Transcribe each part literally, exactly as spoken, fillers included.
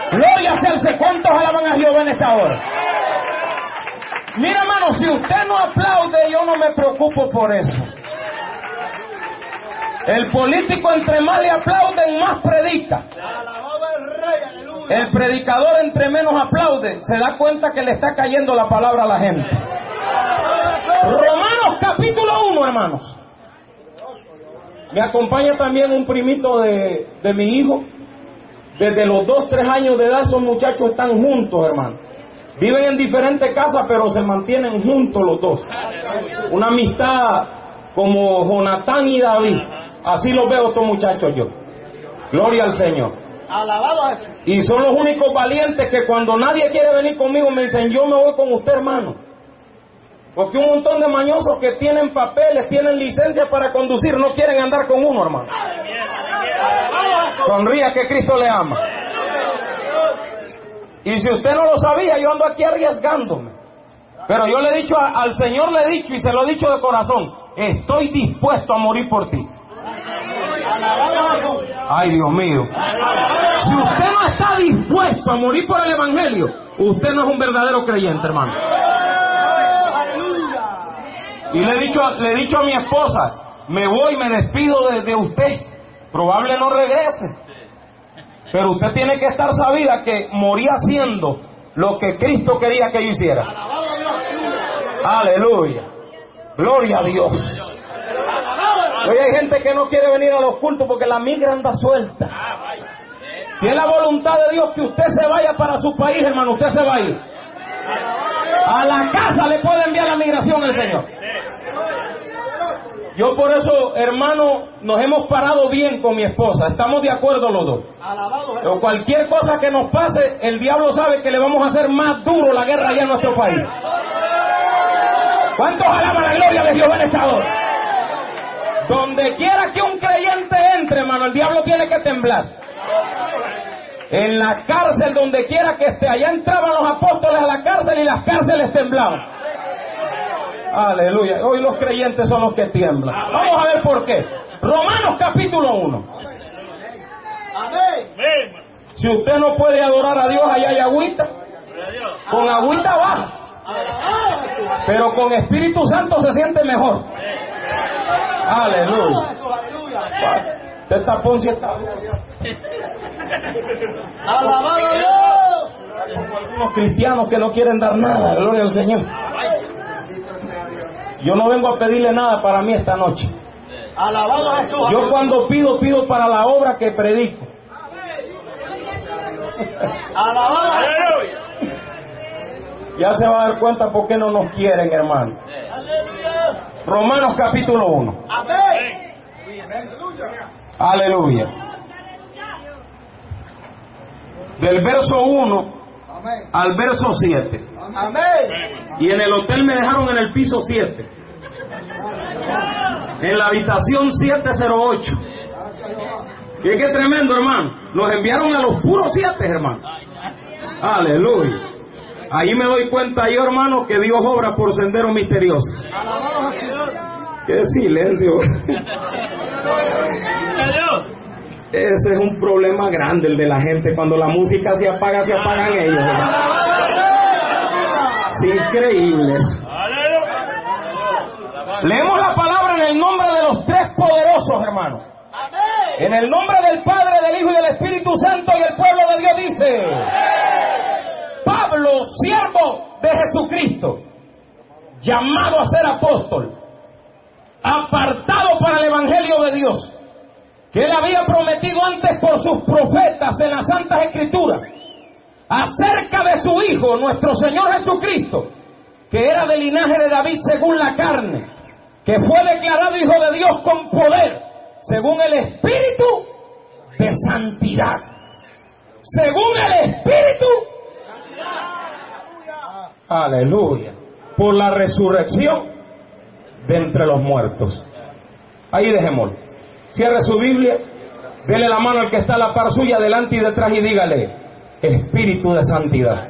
Gloria sea al Señor. ¿Cuántos alaban a Jehová en esta hora? Mira, hermano, si usted no aplaude, yo no me preocupo por eso. El político, entre más le aplauden, más predica. El predicador, entre menos aplaude, se da cuenta que le está cayendo la palabra a la gente. Romanos capítulo uno, hermanos. Me acompaña también un primito de, de mi hijo. Desde los dos, tres años de edad, esos muchachos están juntos, hermano. Viven en diferentes casas, pero se mantienen juntos los dos. Una amistad como Jonatán y David. Así los veo estos muchachos yo. Gloria al Señor. Alabado a Jesús. Y son los únicos valientes que cuando nadie quiere venir conmigo me dicen, yo me voy con usted, hermano. Porque un montón de mañosos que tienen papeles, tienen licencia para conducir, no quieren andar con uno, hermano. Sonría que Cristo le ama. Y si usted no lo sabía, yo ando aquí arriesgándome. Pero yo le he dicho, a, al Señor le he dicho, y se lo he dicho de corazón, estoy dispuesto a morir por ti. Ay, Dios mío. Si usted no está dispuesto a morir por el Evangelio, usted no es un verdadero creyente, hermano. Y le he dicho, le he dicho a mi esposa, me voy, me despido de, de usted. Probable no regrese. Pero usted tiene que estar sabida que morí haciendo lo que Cristo quería que yo hiciera. Aleluya. Gloria a Dios. Hoy hay gente que no quiere venir a los cultos porque la migra anda suelta. Si es la voluntad de Dios que usted se vaya para su país, hermano, usted se va a ir. A la casa le puede enviar la migración el Señor. Yo por eso, hermano, nos hemos parado bien con mi esposa. Estamos de acuerdo los dos. Pero cualquier cosa que nos pase, el diablo sabe que le vamos a hacer más duro la guerra allá en nuestro país. ¿Cuántos alaban la gloria de Dios en esta hora? Donde quiera que un creyente entre, hermano, el diablo tiene que temblar. En la cárcel, donde quiera que esté, allá entraban los apóstoles a la cárcel y las cárceles temblaban. Aleluya. Hoy los creyentes son los que tiemblan. Vamos a ver por qué. Romanos capítulo uno. Si usted no puede adorar a Dios, allá hay agüita. Con agüita baja. Pero con Espíritu Santo se siente mejor. Aleluya. Usted está poncio, está. Alabado a Dios. Como algunos cristianos que no quieren dar nada. Gloria al Señor. Yo no vengo a pedirle nada para mí esta noche. Alabado a Jesús. Yo cuando pido, pido para la obra que predico. Alabado a Jesús. Ya se va a dar cuenta por qué no nos quieren, hermano. Romanos capítulo uno. Amén. Aleluya. Del verso uno al verso siete. Amén. Y en el hotel me dejaron en el piso siete. En la habitación siete cero ocho. ¿Qué, qué tremendo, hermano? Nos enviaron a los puros siete, hermano. Aleluya. Ahí me doy cuenta yo, hermano, que Dios obra por sendero misterioso. ¡Qué silencio! Ese es un problema grande, el de la gente. Cuando la música se apaga, se apagan ellos. Es increíble eso. Leemos la palabra en el nombre de los tres poderosos, hermanos. En el nombre del Padre, del Hijo y del Espíritu Santo, y el pueblo de Dios dice: Pablo, siervo de Jesucristo, llamado a ser apóstol, apartado para el Evangelio de Dios, que él había prometido antes por sus profetas en las Santas Escrituras, acerca de su Hijo, nuestro Señor Jesucristo, que era del linaje de David según la carne, que fue declarado Hijo de Dios con poder, según el Espíritu de santidad. Según el Espíritu. Aleluya. Por la resurrección de entre los muertos. Ahí dejémoslo. Cierre su Biblia, dele la mano al que está a la par suya, delante y detrás, y dígale: Espíritu de santidad.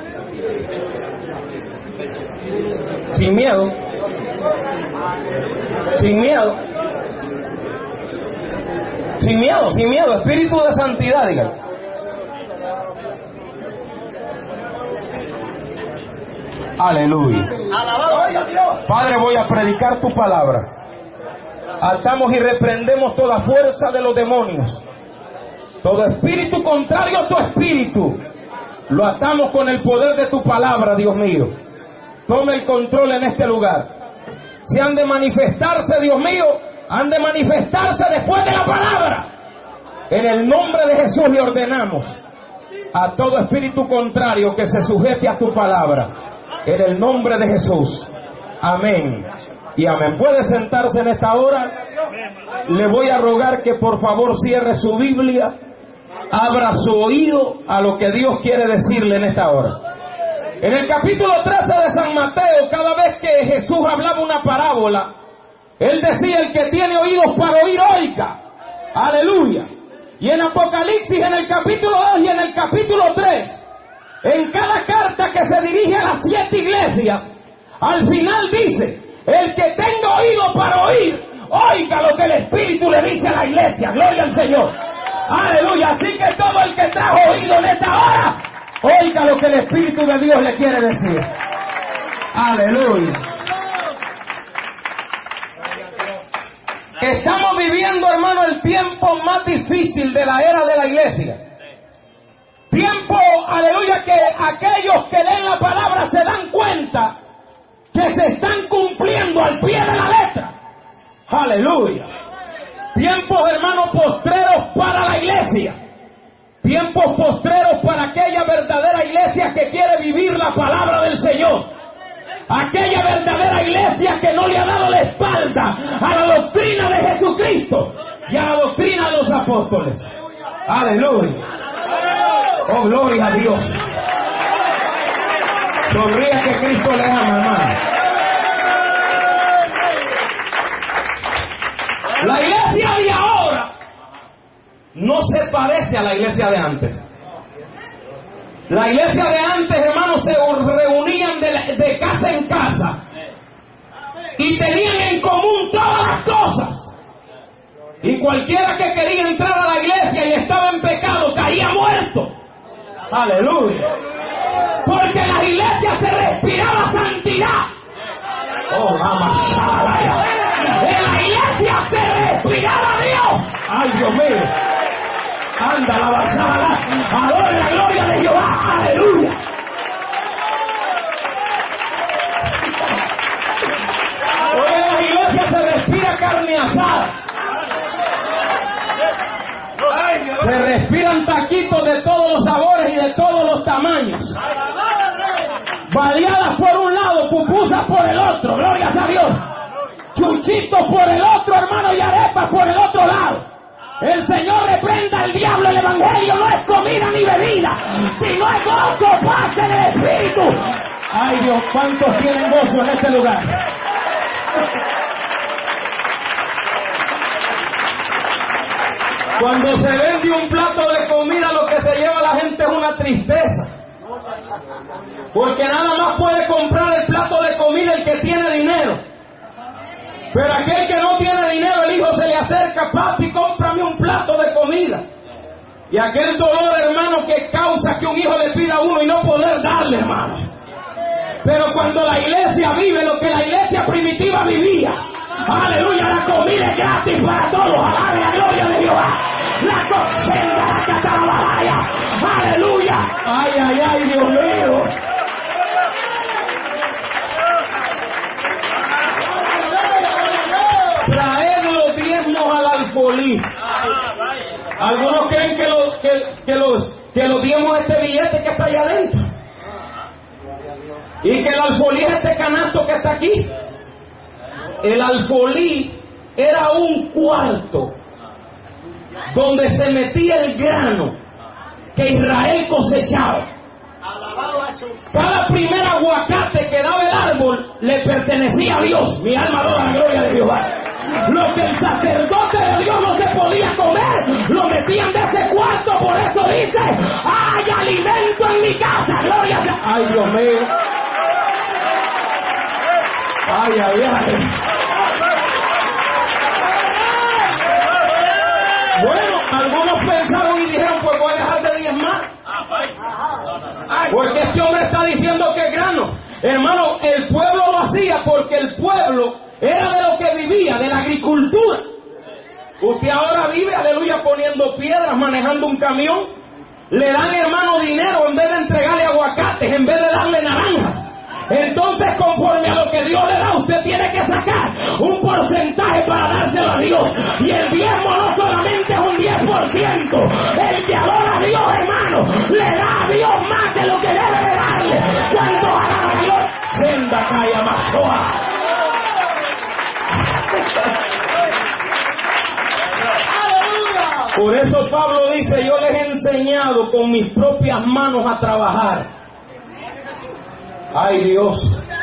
Sin miedo. Sin miedo. Sin miedo, sin miedo. Espíritu de santidad, dígale. Aleluya. Alabado sea Dios. Padre, voy a predicar tu palabra. Atamos y reprendemos toda fuerza de los demonios. Todo espíritu contrario a tu espíritu, lo atamos con el poder de tu palabra, Dios mío. Toma el control en este lugar. Si han de manifestarse, Dios mío, han de manifestarse después de la palabra. En el nombre de Jesús le ordenamos a todo espíritu contrario que se sujete a tu palabra. En el nombre de Jesús. Amén. Y amén. Puede sentarse en esta hora. Le voy a rogar que por favor cierre su Biblia. Abra su oído a lo que Dios quiere decirle en esta hora. En el capítulo trece de San Mateo, cada vez que Jesús hablaba una parábola, Él decía: el que tiene oídos para oír, oiga. Aleluya. Y en Apocalipsis, en el capítulo dos y en el capítulo tres, en cada carta que se dirige a las siete iglesias, al final dice: el que tenga oído para oír, oiga lo que el Espíritu le dice a la iglesia. Gloria al Señor. Aleluya. Así que todo el que trajo oído en esta hora, oiga lo que el Espíritu de Dios le quiere decir. Aleluya. Estamos viviendo, hermano, el tiempo más difícil de la era de la iglesia. Tiempo, aleluya, que aquellos que leen la palabra se dan cuenta que se están cumpliendo al pie de la letra. Aleluya. Tiempos, hermanos, postreros para la iglesia. Tiempos postreros para aquella verdadera iglesia que quiere vivir la palabra del Señor. Aquella verdadera iglesia que no le ha dado la espalda a la doctrina de Jesucristo y a la doctrina de los apóstoles. Aleluya. Oh, gloria a Dios. Sonríe que Cristo le ama, hermano. La iglesia de ahora no se parece a la iglesia de antes. La iglesia de antes, hermanos, se reunían de, de casa en casa y tenían en común todas las cosas. Y cualquiera que quería entrar a la iglesia y estaba en pecado caía muerto. Aleluya. Porque en las iglesias se respiraba santidad. Oh, vamos a en la iglesia se respiraba Dios. Ay, Dios mío. Anda la basada, adora la gloria de Jehová, aleluya. Hoy en las iglesias se respira carne asada. Se respiran taquitos de todos los sabores y de todos los tamaños. Baleadas por un lado, pupusas por el otro, glorias a Dios. Chuchitos por el otro, hermano, y arepas por el otro lado. El Señor reprenda al diablo. El evangelio no es comida ni bebida, sino es gozo, paz en el Espíritu. Ay Dios, ¿cuántos tienen gozo en este lugar? Cuando se vende un plato de comida, lo que se lleva la gente es una tristeza. Porque nada más puede comprar el plato de comida el que tiene dinero. Pero aquel que no tiene dinero, el hijo se le acerca: papi, cómprame un plato de comida. Y aquel dolor, hermano, que causa que un hijo le pida a uno y no poder darle, hermano. Pero cuando la iglesia vive lo que la iglesia primitiva vivía, aleluya, la comida es gratis para todos, alabe la gloria de Jehová. La cocenda, la catarabalaya, aleluya. Ay, ay, ay, Dios mío. Traer los diezmos al alfolí. Algunos creen que los, que, que los, que los diezmos es este billete que está allá adentro. Y que el alfolí es este canasto que está aquí. El alfolí era un cuarto donde se metía el grano que Israel cosechaba. Cada primer aguacate que daba el árbol le pertenecía a Dios. Mi alma adora la gloria de Jehová. Lo que el sacerdote de Dios no se podía comer, lo metían de ese cuarto. Por eso dice: hay alimento en mi casa. Gloria a Dios. Ay, Dios mío. Ay, ay, ay. Bueno, algunos pensaron y dijeron: pues voy a dejar de diezmar. Porque este hombre está diciendo que es grano. Hermano, el pueblo lo hacía porque el pueblo era de lo que vivía, de la agricultura. Usted ahora vive, aleluya, poniendo piedras, manejando un camión. Le dan, hermano, dinero en vez de entregarle aguacates, en vez de darle naranjas. Entonces, conforme a lo que Dios le da, usted tiene que sacar un porcentaje para dárselo a Dios. Y el diezmo no solamente es un diez por ciento. El que adora a Dios, hermano, le da a Dios más de lo que debe de darle. Cuando adora a Dios, senda calla masoa. Por eso Pablo dice, yo les he enseñado con mis propias manos a trabajar. Ay Dios,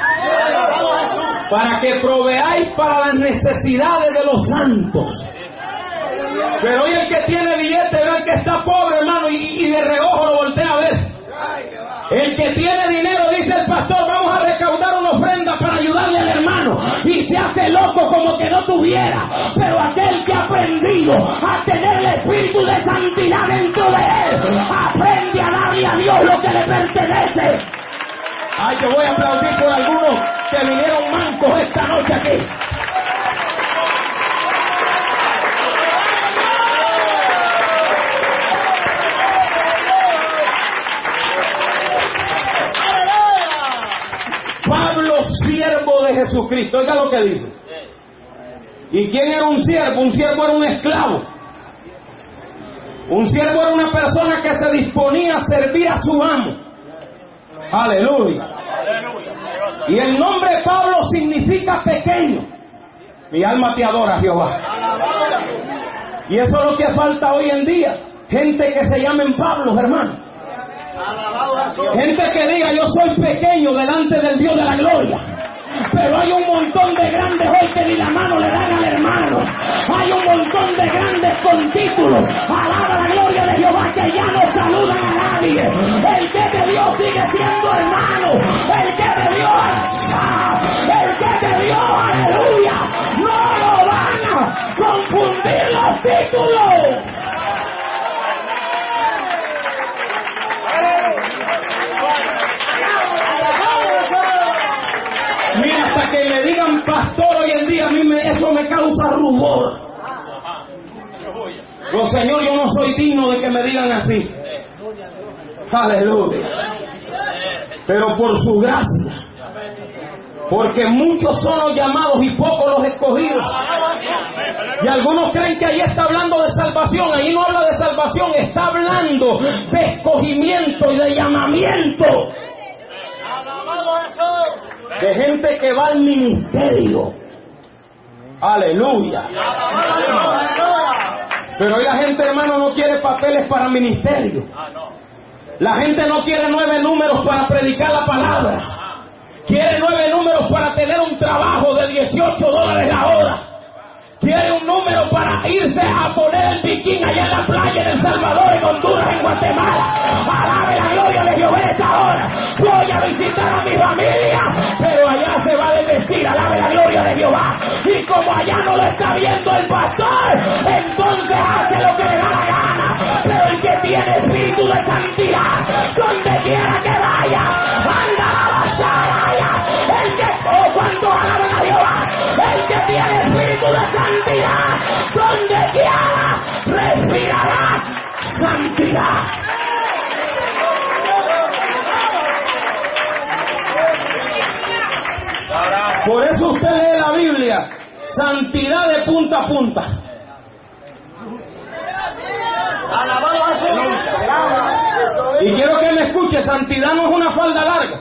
para que proveáis para las necesidades de los santos. Pero hoy el que tiene billete ve al que está pobre, hermano, y, y de reojo lo voltea a ver. El que tiene dinero, dice el pastor, vamos a recaudar una ofrenda para ayudarle al hermano, y se hace loco como que no tuviera. Pero aquel que ha aprendido a tener el espíritu de santidad dentro de él, aprende a darle a Dios lo que le pertenece. Ay, yo voy a aplaudir por algunos que vinieron mancos esta noche aquí. Pablo, siervo de Jesucristo. Oiga lo que dice. ¿Y quién era un siervo? Un siervo era un esclavo. Un siervo era una persona que se disponía a servir a su amo. Aleluya. Y el nombre Pablo significa pequeño. Mi alma te adora, Jehová. Y eso es lo que falta hoy en día. Gente que se llamen Pablos, hermano. Gente que diga, yo soy pequeño delante del Dios de la gloria. Pero hay un montón de grandes hoy que ni la mano le dan al hermano. Hay un montón de grandes con títulos. Alaba la gloria de Jehová, que ya no saludan a nadie. El que te dio sigue siendo hermano. El que te dio, el que te dio, aleluya, no lo van a confundir los títulos. Mira, hasta que me digan pastor hoy en día, a mí me, eso me causa rubor. Oh Señor, yo no soy digno de que me digan así. Aleluya. Pero por su gracia, porque muchos son los llamados y pocos los escogidos. Y algunos creen que ahí está hablando de salvación. Ahí no habla de salvación, está hablando de escogimiento y de llamamiento. De gente que va al ministerio. Aleluya. Pero hoy la gente, hermano, no quiere papeles para ministerio. La gente no quiere nueve números para predicar la palabra. Quiere nueve números para tener un trabajo de dieciocho dólares la hora. Quiere un número para irse a poner el bikini allá en la playa en El Salvador, en Honduras, en Guatemala. Alabe la gloria de Jehová esta hora. Voy a visitar a mi familia, pero allá se va a desvestir. Alabe la gloria de Jehová. Y como allá no lo está viendo el pastor, entonces hace lo que le da la gana. Pero el que tiene espíritu de santidad, donde quiera que vaya, anda a la basara. El que, oh, cuando alaben a Jehová, el que tiene espíritu de santidad, donde quiera respirará santidad. Por eso usted lee la Biblia, santidad de punta a punta. Y quiero que me escuche, santidad no es una falda larga.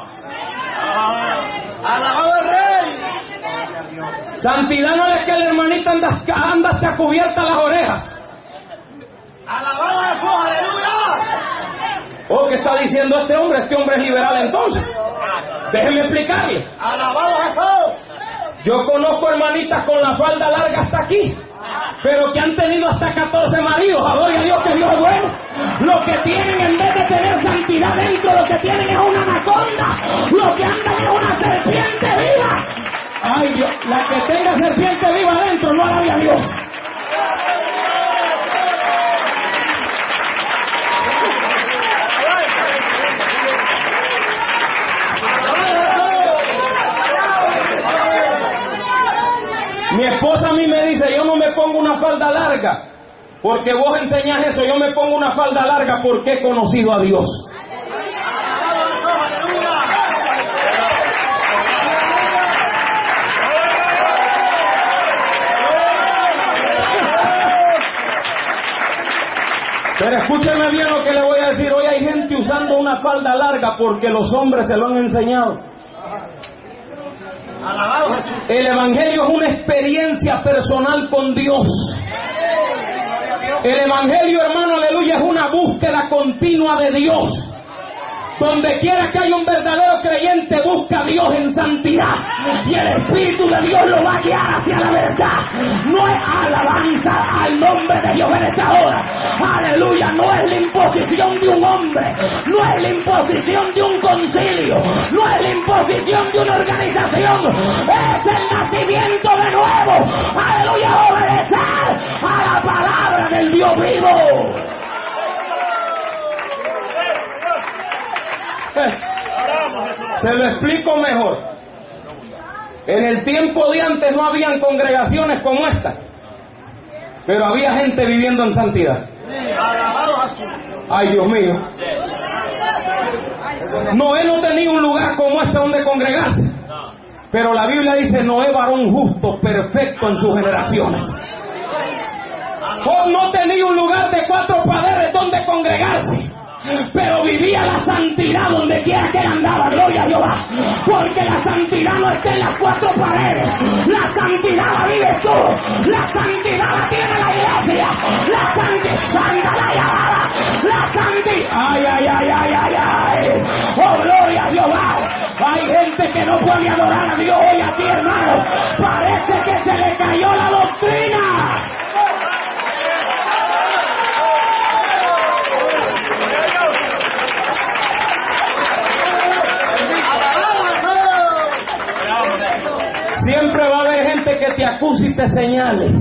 Alabado el Rey. Santidad no es que la hermanita anda, anda hasta cubierta las orejas. Alabado a Jesús, aleluya. Oh, ¿qué está diciendo este hombre? Este hombre es liberal entonces. Déjeme explicarle. Alabado a Jesús. Yo conozco hermanitas con la falda larga hasta aquí, pero que han tenido hasta catorce maridos. Adore a Dios, que Dios es bueno. Lo que tienen, en vez de tener santidad dentro, lo que tienen es una anaconda. Lo que andan es una serpiente viva. Ay Dios, la que tenga serpiente viva adentro, no alabe a Dios. pongo una falda larga porque vos enseñás eso, yo me pongo una falda larga porque he conocido a Dios. Pero escúcheme bien lo que le voy a decir. Hoy hay gente usando una falda larga porque los hombres se lo han enseñado. El Evangelio es una experiencia personal con Dios. El Evangelio, hermano, aleluya, es una búsqueda continua de Dios. Donde quiera que haya un verdadero creyente, busca a Dios en santidad. Y el Espíritu de Dios lo va a guiar hacia la verdad. No es alabanza al nombre de Dios en esta hora. Aleluya, no es la imposición de un hombre. No es la imposición de un concilio. No es la imposición de una organización. Es el nacimiento de nuevo. Aleluya, obedecer a la palabra del Dios vivo. Se lo explico mejor. En el tiempo de antes no habían congregaciones como esta, pero había gente viviendo en santidad. Ay, Dios mío. Noé no tenía un lugar como este donde congregarse, pero la Biblia dice: Noé, varón justo, perfecto en sus generaciones. Job no tenía un lugar de cuatro paredes donde congregarse, pero vivía la santidad donde quiera que él andaba. Gloria a Jehová. Porque la santidad no está en las cuatro paredes. La santidad la vives tú. La santidad la tiene la iglesia. La santidad la llamada. La santidad. Ay, ay, ay, ay, ay, ay. Oh, gloria a Jehová. Hay gente que no puede adorar a Dios hoy aquí, hermano. Parece que se le cayó la doctrina. Siempre va a haber gente que te acuse y te señale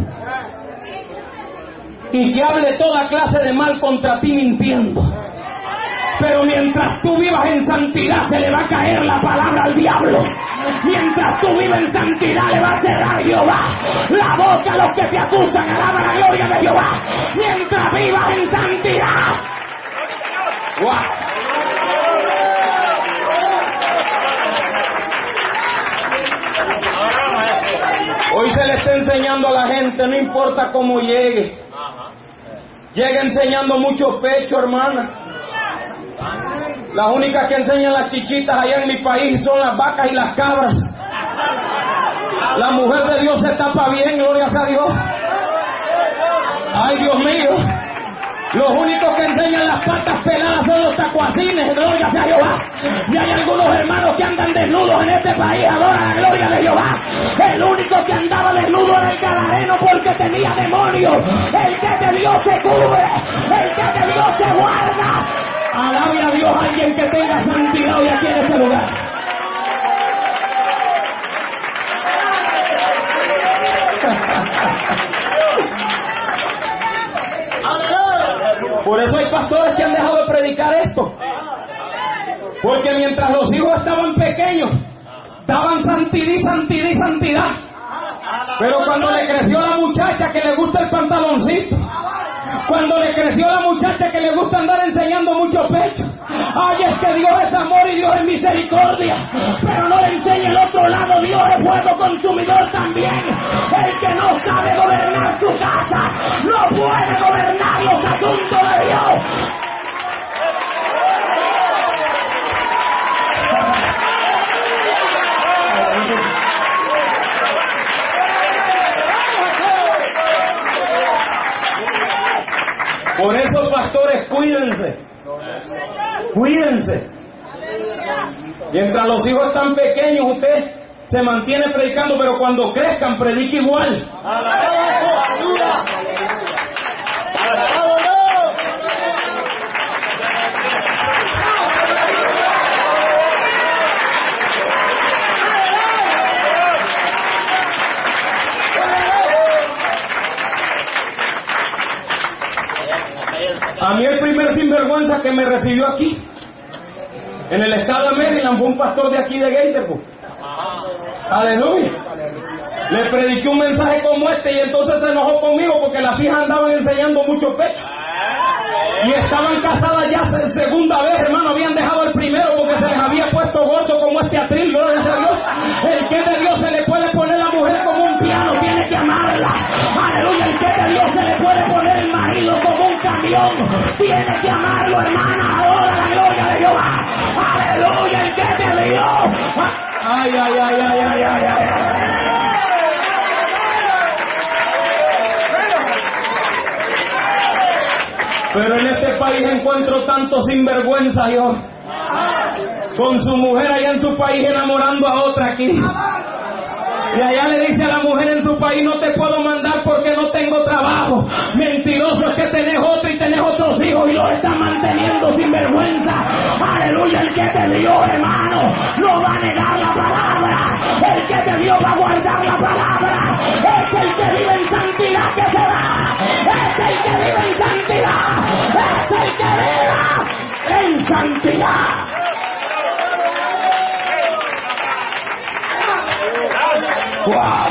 y que hable toda clase de mal contra ti mintiendo. Pero mientras tú vivas en santidad, se le va a caer la palabra al diablo. Mientras tú vivas en santidad, le va a cerrar Jehová la boca a los que te acusan. Alaba la gloria de Jehová. Mientras vivas en santidad. ¡Wow! Hoy se le está enseñando a la gente, no importa cómo llegue. Llega enseñando mucho pecho, hermana. Las únicas que enseñan las chichitas allá en mi país son las vacas y las cabras. La mujer de Dios se tapa bien, gloria a Dios. Ay, Dios mío. Los únicos que enseñan las patas peladas son los tacuacines, gloria a Jehová. Y hay algunos hermanos que andan desnudos en este país, adoran la gloria de Jehová. El único que andaba desnudo era el gadareno porque tenía demonios. El que de Dios se cubre, el que de Dios se guarda. Alabe a Dios alguien que tenga santidad hoy aquí en este lugar. Por eso hay pastores que han dejado de predicar esto. Porque mientras los hijos estaban pequeños, daban santidad y santidad y santidad. Pero cuando le creció la muchacha que le gusta el pantaloncito, cuando le creció la muchacha que le gusta andar enseñando mucho pecho, ay, es que Dios es amor y Dios es misericordia, pero no le enseña el otro lado. Dios es fuego consumidor también. El que no sabe gobernar su casa no puede gobernar los asuntos de Dios. Por eso, pastores, cuídense. Cuídense. Mientras los hijos están pequeños, usted se mantiene predicando, pero cuando crezcan, predique igual. A mí el primer sinvergüenza que me recibió aquí, en el estado de Maryland, fue un pastor de aquí de Gatorford. Aleluya. Le prediqué un mensaje como este y entonces se enojó conmigo porque las hijas andaban enseñando mucho pecho. Y estaban casadas ya segunda vez, hermano, habían dejado el primero porque se les había puesto gordo como este atril, gloria a Dios. El que de Dios se le puede poner la mujer como un piano, tiene que amarla. Aleluya, el que de Dios se le puede poner el marido como un camión, tiene que amarlo, hermana, adora la gloria de Jehová. Aleluya, el que de Dios. Ay, ay, ay, ay, ay, ay, ay. Pero en este país encuentro tanto sinvergüenza yo, con su mujer allá en su país enamorando a otra aquí. Y allá le dice a la mujer en su país, no te puedo mandar porque no tengo trabajo. Mentiroso, es que tenés otro y tenés otros hijos y los estás manteniendo sin vergüenza. Aleluya, el que te dio, hermano, no va a negar la palabra. El que te dio va a guardar la palabra. Es el que vive en santidad que se va. Es el que vive en santidad. Es el que vive en santidad. Wow.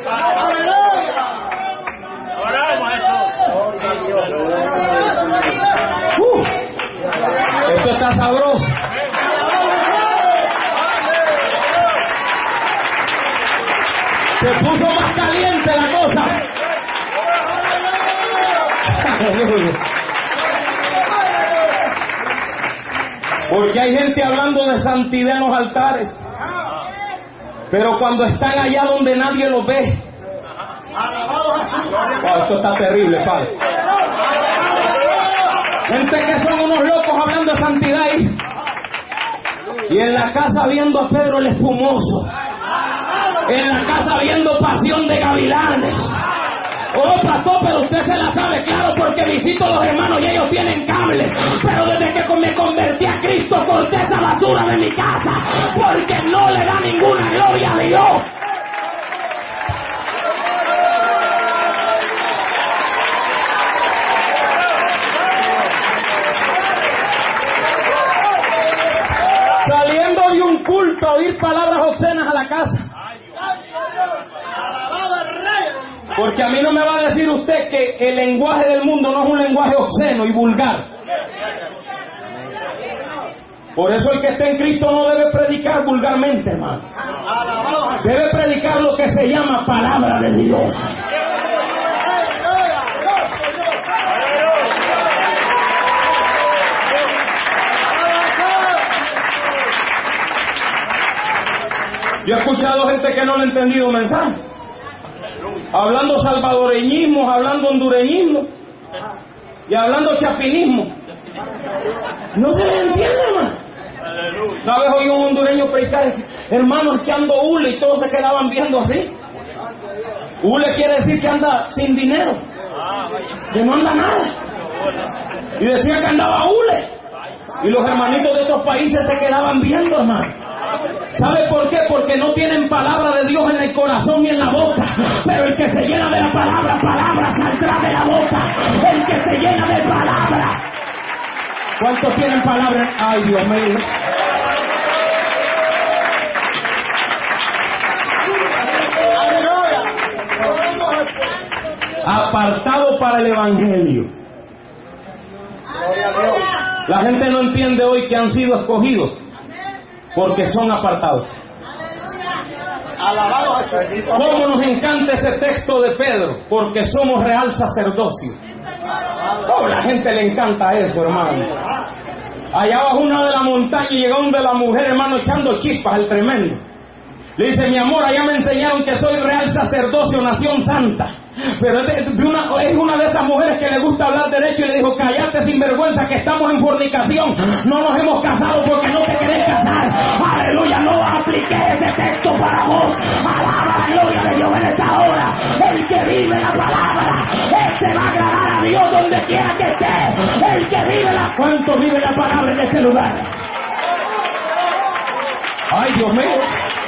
Uh, esto está sabroso. Se puso más caliente la cosa. Porque hay gente hablando de santidad en los altares, pero cuando están allá donde nadie los ve, oh, esto está terrible, Padre. Gente que son unos locos hablando de santidad ahí, y en la casa viendo a Pedro el Espumoso, en la casa viendo Pasión de Gavilanes. Oh, pastor, pero usted se la sabe, claro, porque visito a los hermanos y ellos tienen cable. Pero desde que me convertí a Cristo, corté esa basura de mi casa, porque no le da ninguna gloria a Dios. Saliendo de un culto a oír palabras obscenas a la casa. Porque a mí no me va a decir usted que el lenguaje del mundo no es un lenguaje obsceno y vulgar. Por eso el que está en Cristo no debe predicar vulgarmente, hermano. Debe predicar lo que se llama palabra de Dios. Yo he escuchado gente que no le ha entendido mensaje, hablando salvadoreñismo, hablando hondureñismo y hablando chapinismo. No se les entiende, hermano. Una vez oí un hondureño predicar, hermano, echando hule, y todos se quedaban viendo así. Hule quiere decir que anda sin dinero, que no anda nada. Y decía que andaba hule. Y los hermanitos de otros países se quedaban viendo, hermano. ¿Sabe por qué? Porque no tienen palabra de Dios en el corazón y en la boca. Pero el que se llena de la palabra, palabra saldrá de la boca. El que se llena de palabra. ¿Cuántos tienen palabra? Ay, Dios mío. Apartado para el evangelio. La gente no entiende hoy que han sido escogidos porque son apartados. ¿Cómo nos encanta ese texto de Pedro? Porque somos real sacerdocio. Oh, la gente le encanta eso, hermano. Allá bajo una de la montaña y llegó donde la mujer, hermano, echando chispas, el tremendo. Le dice, mi amor, allá me enseñaron que soy real sacerdocio, nación santa. Pero es, de, de una, es una de esas mujeres que le gusta hablar derecho y le dijo, cállate sinvergüenza que estamos en fornicación. No nos hemos casado porque no te querés casar. Aleluya, no apliqué ese texto para vos. Alaba la gloria de Dios en esta hora. El que vive la palabra, ese va a agradar a Dios donde quiera que esté. El que vive la... ¿Cuánto vive la palabra en este lugar? Ay, Dios mío.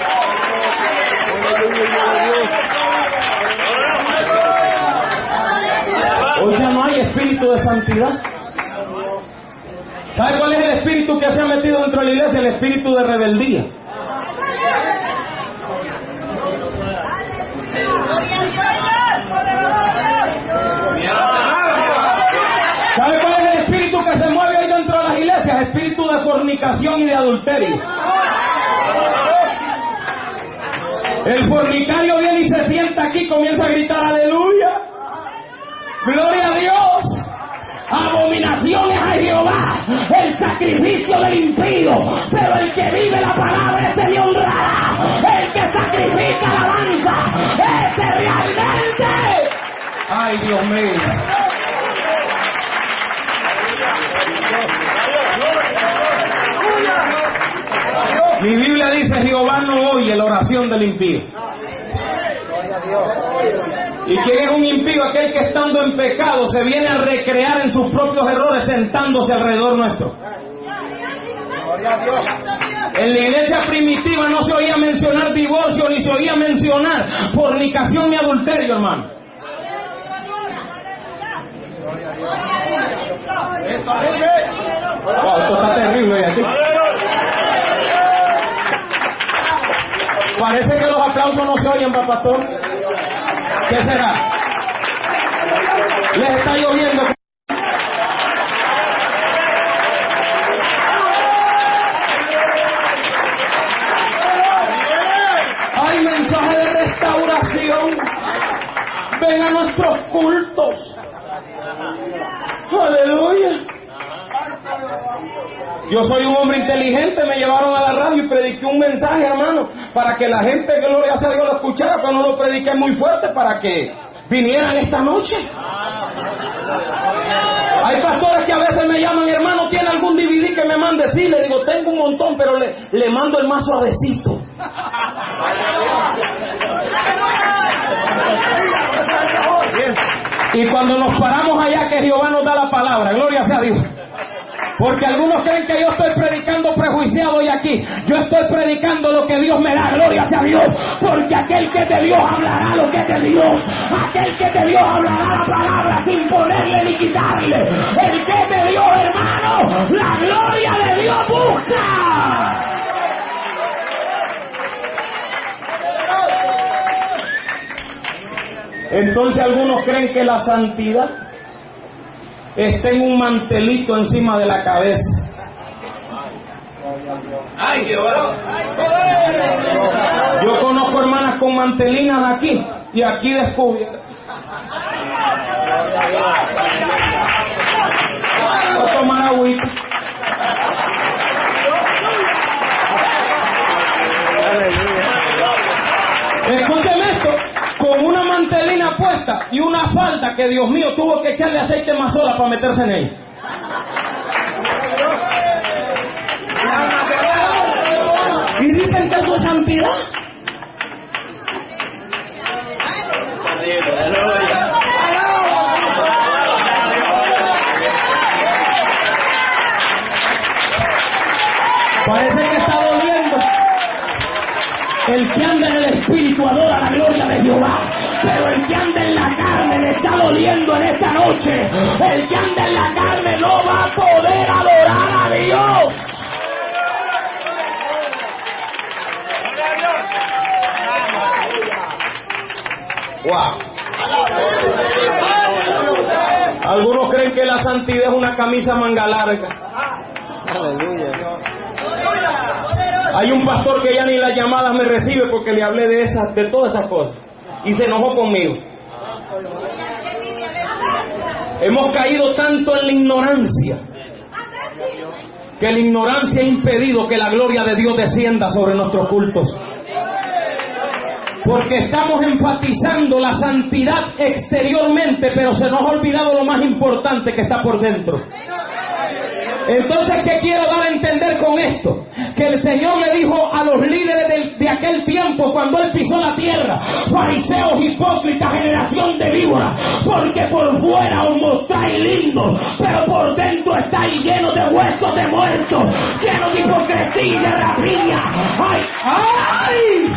Hoy ya no hay espíritu de santidad. ¿Sabe cuál es el espíritu que se ha metido dentro de la iglesia? El espíritu de rebeldía. fornicación y de adulterio. El fornicario viene y se sienta aquí y comienza a gritar aleluya, gloria a Dios. Abominaciones a Jehová el sacrificio del impío, pero el que vive la palabra ese me honrará. El que sacrifica alabanza, ese realmente. Ay, Dios mío. Mi Biblia dice: Jehová no oye la oración del impío. ¿Y quién es un impío? Aquel que estando en pecado se viene a recrear en sus propios errores sentándose alrededor nuestro. En la iglesia primitiva no se oía mencionar divorcio, ni se oía mencionar fornicación ni adulterio, hermano. Wow, esto está terrible aquí. Parece que los aplausos no se oyen, para pastor. ¿Qué será? Les está lloviendo. Hay mensaje de restauración. Ven a nuestros cultos. Aleluya. Yo soy un hombre inteligente, me llevaron a la radio y prediqué un mensaje, hermano, para que la gente, que gloria a Dios, lo escuchara, pero no lo prediqué muy fuerte para que vinieran esta noche. Hay pastores que a veces me llaman: hermano, ¿tiene algún D V D que me mande? Sí, le digo, tengo un montón, pero le, le mando el más suavecito. Y cuando nos paramos allá, que Jehová nos da la palabra, gloria sea a Dios. Porque algunos creen que yo estoy predicando prejuiciado y aquí yo estoy predicando lo que Dios me da, gloria sea a Dios. Porque aquel que te dio hablará lo que te dio. Aquel que te dio hablará la palabra sin ponerle ni quitarle. El que te dio, hermano, la gloria de Dios busca. Entonces algunos creen que la santidad está en un mantelito encima de la cabeza. Ay, Jehová. Yo conozco hermanas con mantelinas aquí y aquí descubiertas. Voy a tomar agüita. Escúcheme esto. Con una mantelina puesta y una falda que, Dios mío, tuvo que echarle aceite mazola para meterse en ella. Y dicen que eso es santidad. Parece que está doliendo. El que anda en el espíritu adora la gloria de Jehová, pero el que anda en la carne le está doliendo en esta noche. El que anda en la carne no va a poder adorar a Dios. Wow. Algunos creen que la santidad es una camisa manga larga. Aleluya. Hay un pastor que ya ni las llamadas me recibe porque le hablé de esas, de todas esas cosas, y se enojó conmigo. Hemos caído tanto en la ignorancia que la ignorancia ha impedido que la gloria de Dios descienda sobre nuestros cultos. Porque estamos enfatizando la santidad exteriormente, pero se nos ha olvidado lo más importante que está por dentro. Entonces, ¿qué quiero dar a entender con esto? Que el Señor le dijo a los líderes de, de aquel tiempo, cuando Él pisó la tierra: fariseos, hipócritas, generación de víboras, porque por fuera os mostráis lindos, pero por dentro estáis llenos de huesos de muertos, llenos de hipocresía y de rapiña. ¡Ay, ay!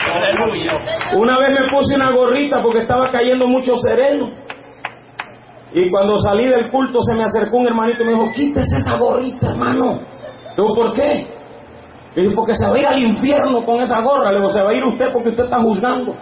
Una vez me puse una gorrita porque estaba cayendo mucho sereno Y cuando salí del culto se me acercó un hermanito y me dijo, quítese esa gorrita, hermano. Digo, ¿por qué? Y dijo, porque se va a ir al infierno con esa gorra. Le digo, se va a ir usted porque usted está juzgando.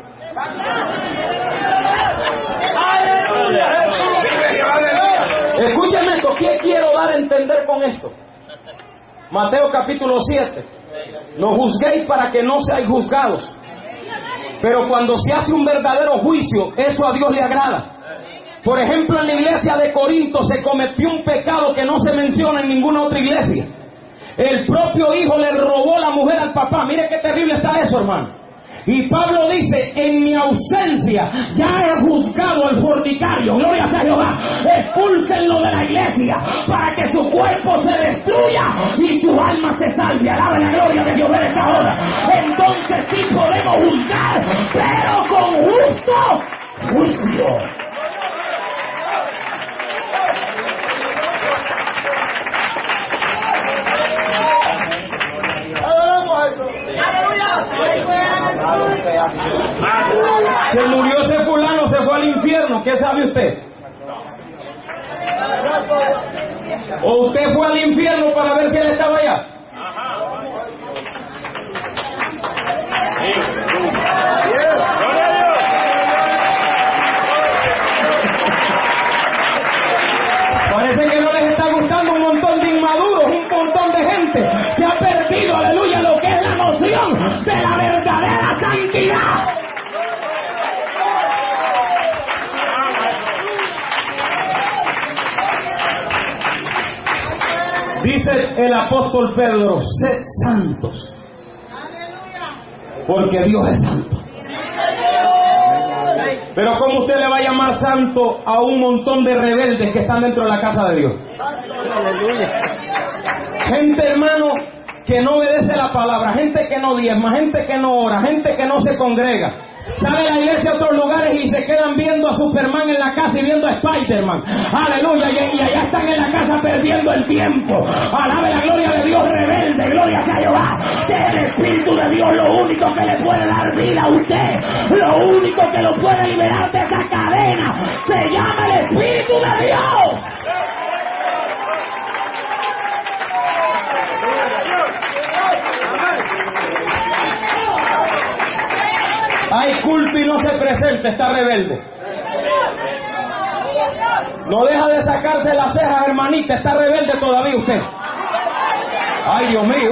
Escúcheme esto, ¿qué quiero dar a entender con esto? Mateo capítulo siete. No juzguéis para que no seáis juzgados. Pero cuando se hace un verdadero juicio, eso a Dios le agrada. Por ejemplo, en la iglesia de Corinto se cometió un pecado que no se menciona en ninguna otra iglesia. El propio hijo le robó la mujer al papá. Mire qué terrible está eso, hermano. Y Pablo dice, en mi ausencia ya he juzgado al fornicario. Gloria a Jehová. Expúlsenlo de la iglesia para que su cuerpo se destruya y su alma se salve. Alabe la gloria de Dios en esta hora. Entonces sí podemos juzgar, pero con justo juicio. Se murió ese fulano, se fue al infierno. ¿Qué sabe usted? ¿O usted fue al infierno para ver si él estaba allá? Parece que no les está gustando un montón de inmaduros, un montón de gente que ha perdido, aleluya, lo que es la noción de la verdadera santidad. Dice el apóstol Pedro, sed santos, porque Dios es santo. Pero ¿cómo usted le va a llamar santo a un montón de rebeldes que están dentro de la casa de Dios? Gente, hermano, que no obedece la palabra, gente que no diezma, gente que no ora, gente que no se congrega. Sale a la iglesia a otros lugares y se quedan viendo a Superman en la casa y viendo a Spider-Man. Aleluya, y, y allá están en la casa perdiendo el tiempo. Alabe la gloria de Dios, rebelde, gloria sea Jehová. Que el Espíritu de Dios lo único que le puede dar vida a usted, lo único que lo puede liberar de esa cadena, se llama el Espíritu de Dios. Hay culto y no se presenta, está rebelde. No deja de sacarse las cejas, hermanita, está rebelde todavía usted. Ay, Dios mío.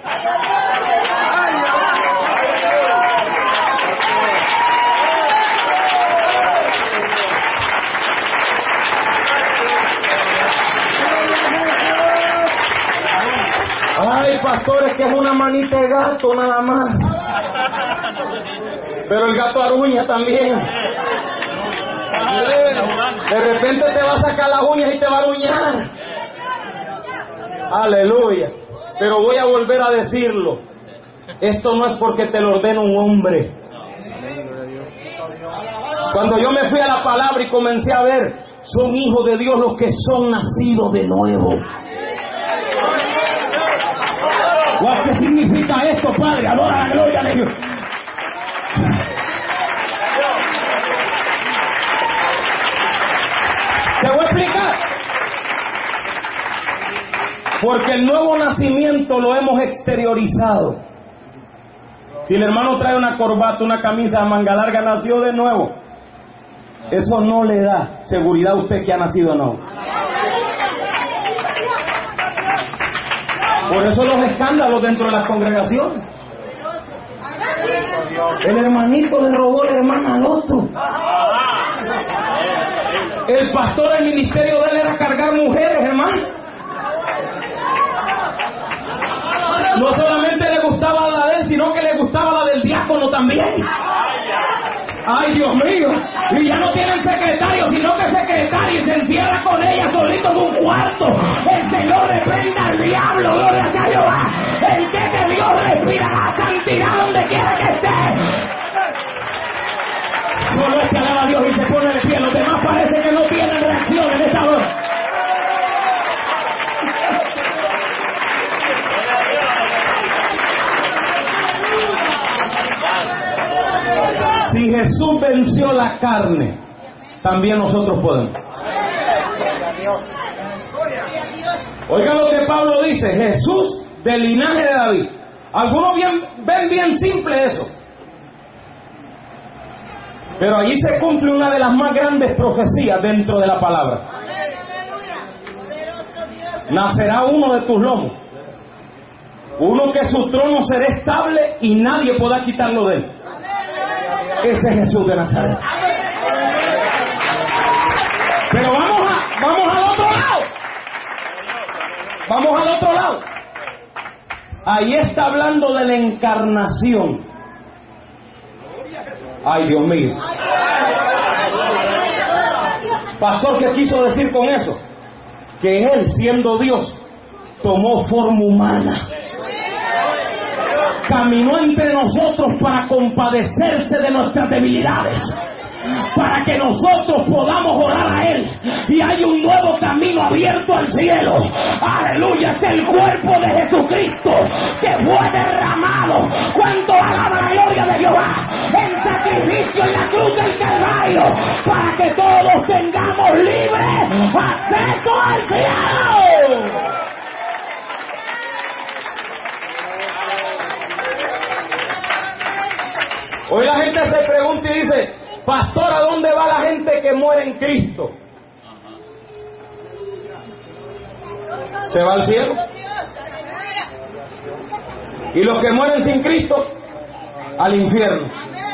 Ay, pastores, que es una manita de gato nada más. Pero el gato aruña también. De repente te va a sacar las uñas y te va a aruñar. Aleluya. Pero voy a volver a decirlo. Esto no es porque te lo ordena un hombre. Cuando yo me fui a la palabra y comencé a ver, son hijos de Dios los que son nacidos de nuevo. ¿Qué significa esto, Padre? Adora la gloria de Dios. Te voy a explicar. Porque el nuevo nacimiento lo hemos exteriorizado. Si el hermano trae una corbata, una camisa de manga larga, nació de nuevo. Eso no le da seguridad a usted que ha nacido de nuevo. Por eso los escándalos dentro de las congregaciones. El hermanito le robó la hermana al otro. El pastor, el ministerio de él era cargar mujeres, hermano. No solamente le gustaba la de él, sino que le gustaba la del diácono también. Ay, Dios mío. Y ya no tienen secretario, sino que secretario y se encierra con ella solito en un cuarto. El Señor reprenda al diablo, gloria a Jehová. El que de Dios respira la santidad donde quiera que esté. Solo este alaba a Dios y se pone de pie. Los demás parece que no tienen reacción en esta hora. Si Jesús venció la carne, también nosotros podemos. Oiga lo que Pablo dice, Jesús del linaje de David. Algunos bien, ven bien simple eso, pero allí se cumple una de las más grandes profecías dentro de la palabra. Nacerá uno de tus lomos, uno que su trono será estable y nadie podrá quitarlo de él. Ese es Jesús de Nazaret. Pero vamos a, vamos al otro lado. Vamos al otro lado. Ahí está hablando de la encarnación. Ay, Dios mío. Pastor, ¿qué quiso decir con eso? Que Él, siendo Dios, tomó forma humana. Caminó entre nosotros para compadecerse de nuestras debilidades, para que nosotros podamos orar a Él y hay un nuevo camino abierto al cielo. Aleluya, es el cuerpo de Jesucristo que fue derramado. ¿Cuánto alaba la gloria de Jehová? En sacrificio en la cruz del Calvario, para que todos tengamos libre acceso al cielo. Hoy la gente se pregunta y dice, pastor, ¿a dónde va la gente que muere en Cristo? ¿Se va al cielo? ¿Y los que mueren sin Cristo? Al infierno.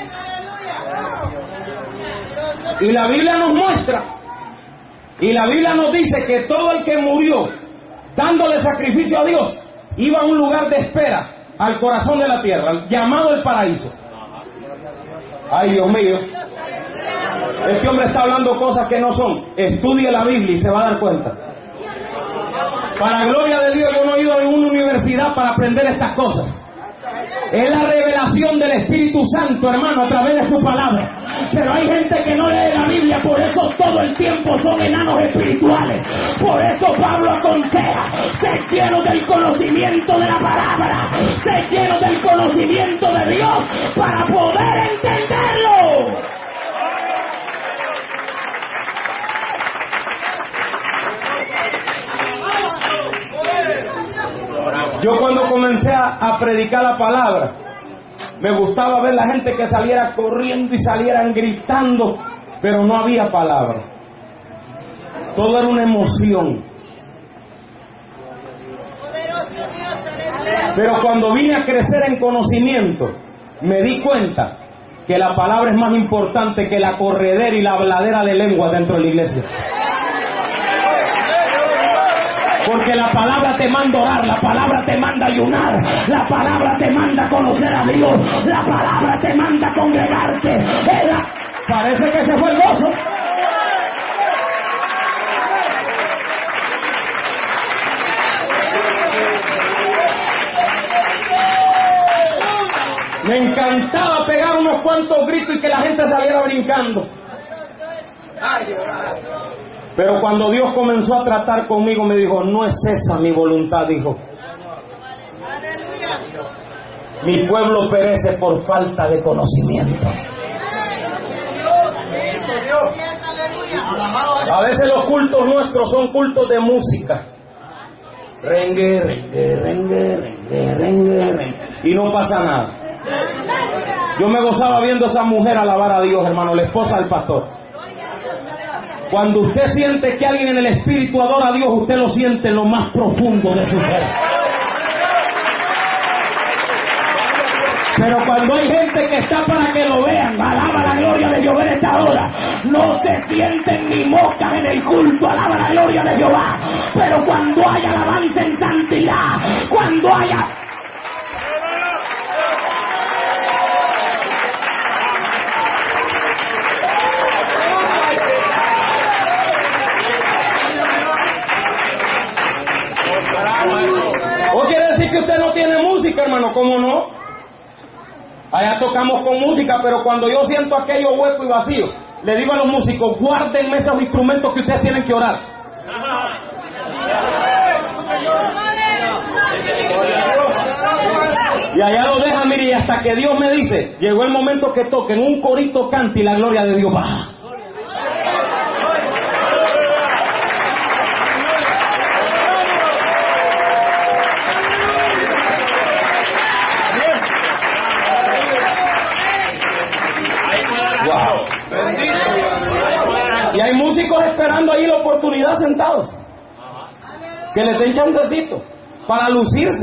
Y la Biblia nos muestra, y la Biblia nos dice que todo el que murió dándole sacrificio a Dios iba a un lugar de espera, al corazón de la tierra, llamado el paraíso. Ay, Dios mío. Este hombre está hablando cosas que no son. Estudie la Biblia y se va a dar cuenta. Para gloria de Dios, yo no he ido a ninguna universidad para aprender estas cosas. Es la revelación del Espíritu Santo, hermano, a través de su palabra. Pero hay gente que no lee la Biblia, por eso todo el tiempo son enanos espirituales. Por eso Pablo aconseja, sé lleno del conocimiento de la palabra, sé lleno del conocimiento de Dios para poder entenderlo. Yo cuando comencé a, a predicar la palabra, me gustaba ver la gente que saliera corriendo y salieran gritando, pero no había palabra. Todo era una emoción. Pero cuando vine a crecer en conocimiento, me di cuenta que la palabra es más importante que la corredera y la habladera de lengua dentro de la iglesia. Porque la palabra te manda orar, la palabra te manda ayunar, la palabra te manda conocer a Dios, la palabra te manda congregarte. Era... Parece que se fue el gozo. Me encantaba pegar unos cuantos gritos y que la gente saliera brincando. Pero cuando Dios comenzó a tratar conmigo, me dijo, no es esa mi voluntad, dijo. Mi pueblo perece por falta de conocimiento. A veces los cultos nuestros son cultos de música. Rengue, rengue, rengue, rengue, rengue, rengue. Y no pasa nada. Yo me gozaba viendo a esa mujer alabar a Dios, hermano, la esposa del pastor. Cuando usted siente que alguien en el espíritu adora a Dios, usted lo siente en lo más profundo de su ser. Pero cuando hay gente que está para que lo vean, alaba la gloria de Jehová en esta hora, no se sienten ni moscas en el culto, alaba la gloria de Jehová. Pero cuando haya alabanza en santidad, cuando haya... ¿O quiere decir que usted no tiene música, hermano? ¿Cómo no? Allá tocamos con música, pero cuando yo siento aquello hueco y vacío, le digo a los músicos, guárdenme esos instrumentos que ustedes tienen que orar. Y allá lo dejan, mire, y hasta que Dios me dice, llegó el momento que toquen un corito cante y la gloria de Dios baja. comodidad sentados. Que les den chancecito para lucirse.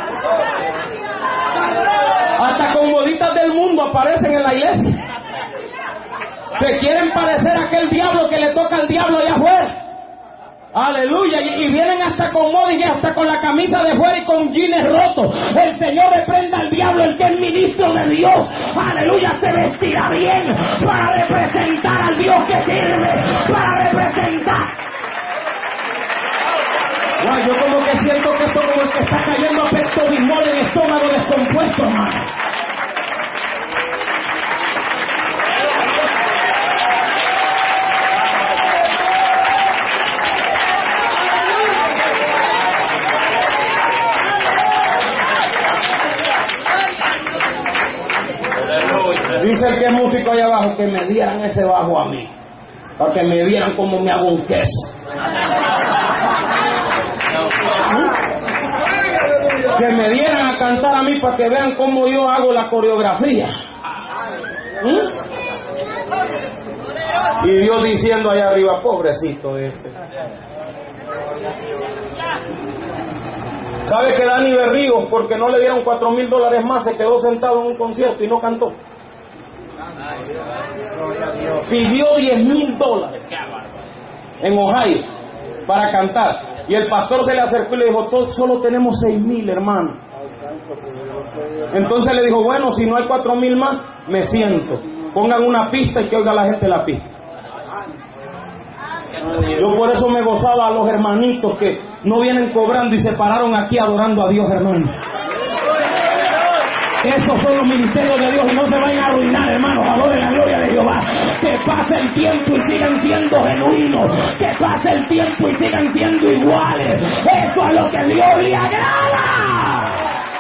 Hasta con moditas del mundo aparecen en la iglesia. Se quieren parecer a aquel diablo que le toca al diablo allá afuera. Aleluya, y, y vienen hasta con moda y hasta con la camisa de fuera y con jeans rotos. El Señor reprenda al diablo, el que es ministro de Dios. Aleluya, se vestirá bien para representar al Dios que sirve, para representar. Bueno, yo como que siento que esto como el que está cayendo a pecho bismol en estómago descompuesto, hermano. Dice el que es músico allá abajo que me dieran ese bajo a mí, para que me vieran como me hago un queso. Que me dieran a cantar a mí para que vean cómo yo hago la coreografía. ¿Mm? Y Dios diciendo allá arriba, pobrecito este. ¿Sabe que Dani Berríos, porque no le dieron cuatro mil dólares más, se quedó sentado en un concierto y no cantó? Pidió diez mil dólares en Ohio para cantar. Y el pastor se le acercó y le dijo, todos solo tenemos seis mil, hermano. Entonces le dijo, bueno, si no hay cuatro mil más, me siento. Pongan una pista y que oiga la gente la pista. Yo por eso me gozaba a los hermanitos que no vienen cobrando y se pararon aquí adorando a Dios, hermano. Esos son los ministerios de Dios y no se vayan a arruinar, hermanos. Adoren la gloria de Jehová. Que pase el tiempo y sigan siendo genuinos. Que pase el tiempo y sigan siendo iguales. Eso es lo que a Dios le agrada.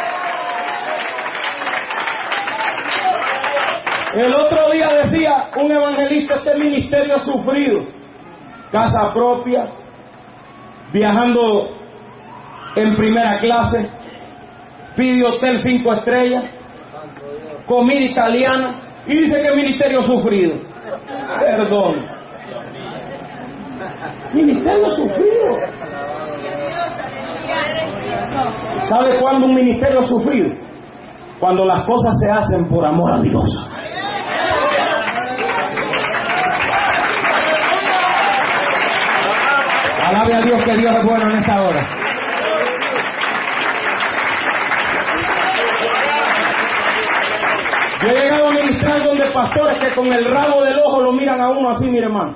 El otro día decía un evangelista, este ministerio ha sufrido. Casa propia, viajando en primera clase, pide hotel cinco estrellas, comida italiana, y dice que el ministerio ha sufrido. Perdón. Ministerio sufrido. ¿Sabe cuándo un ministerio ha sufrido? Cuando las cosas se hacen por amor a Dios. Alabe a Dios, que Dios es bueno en esta hora. Yo he llegado a ministrar donde pastores que con el rabo del ojo lo miran a uno así, mi hermano.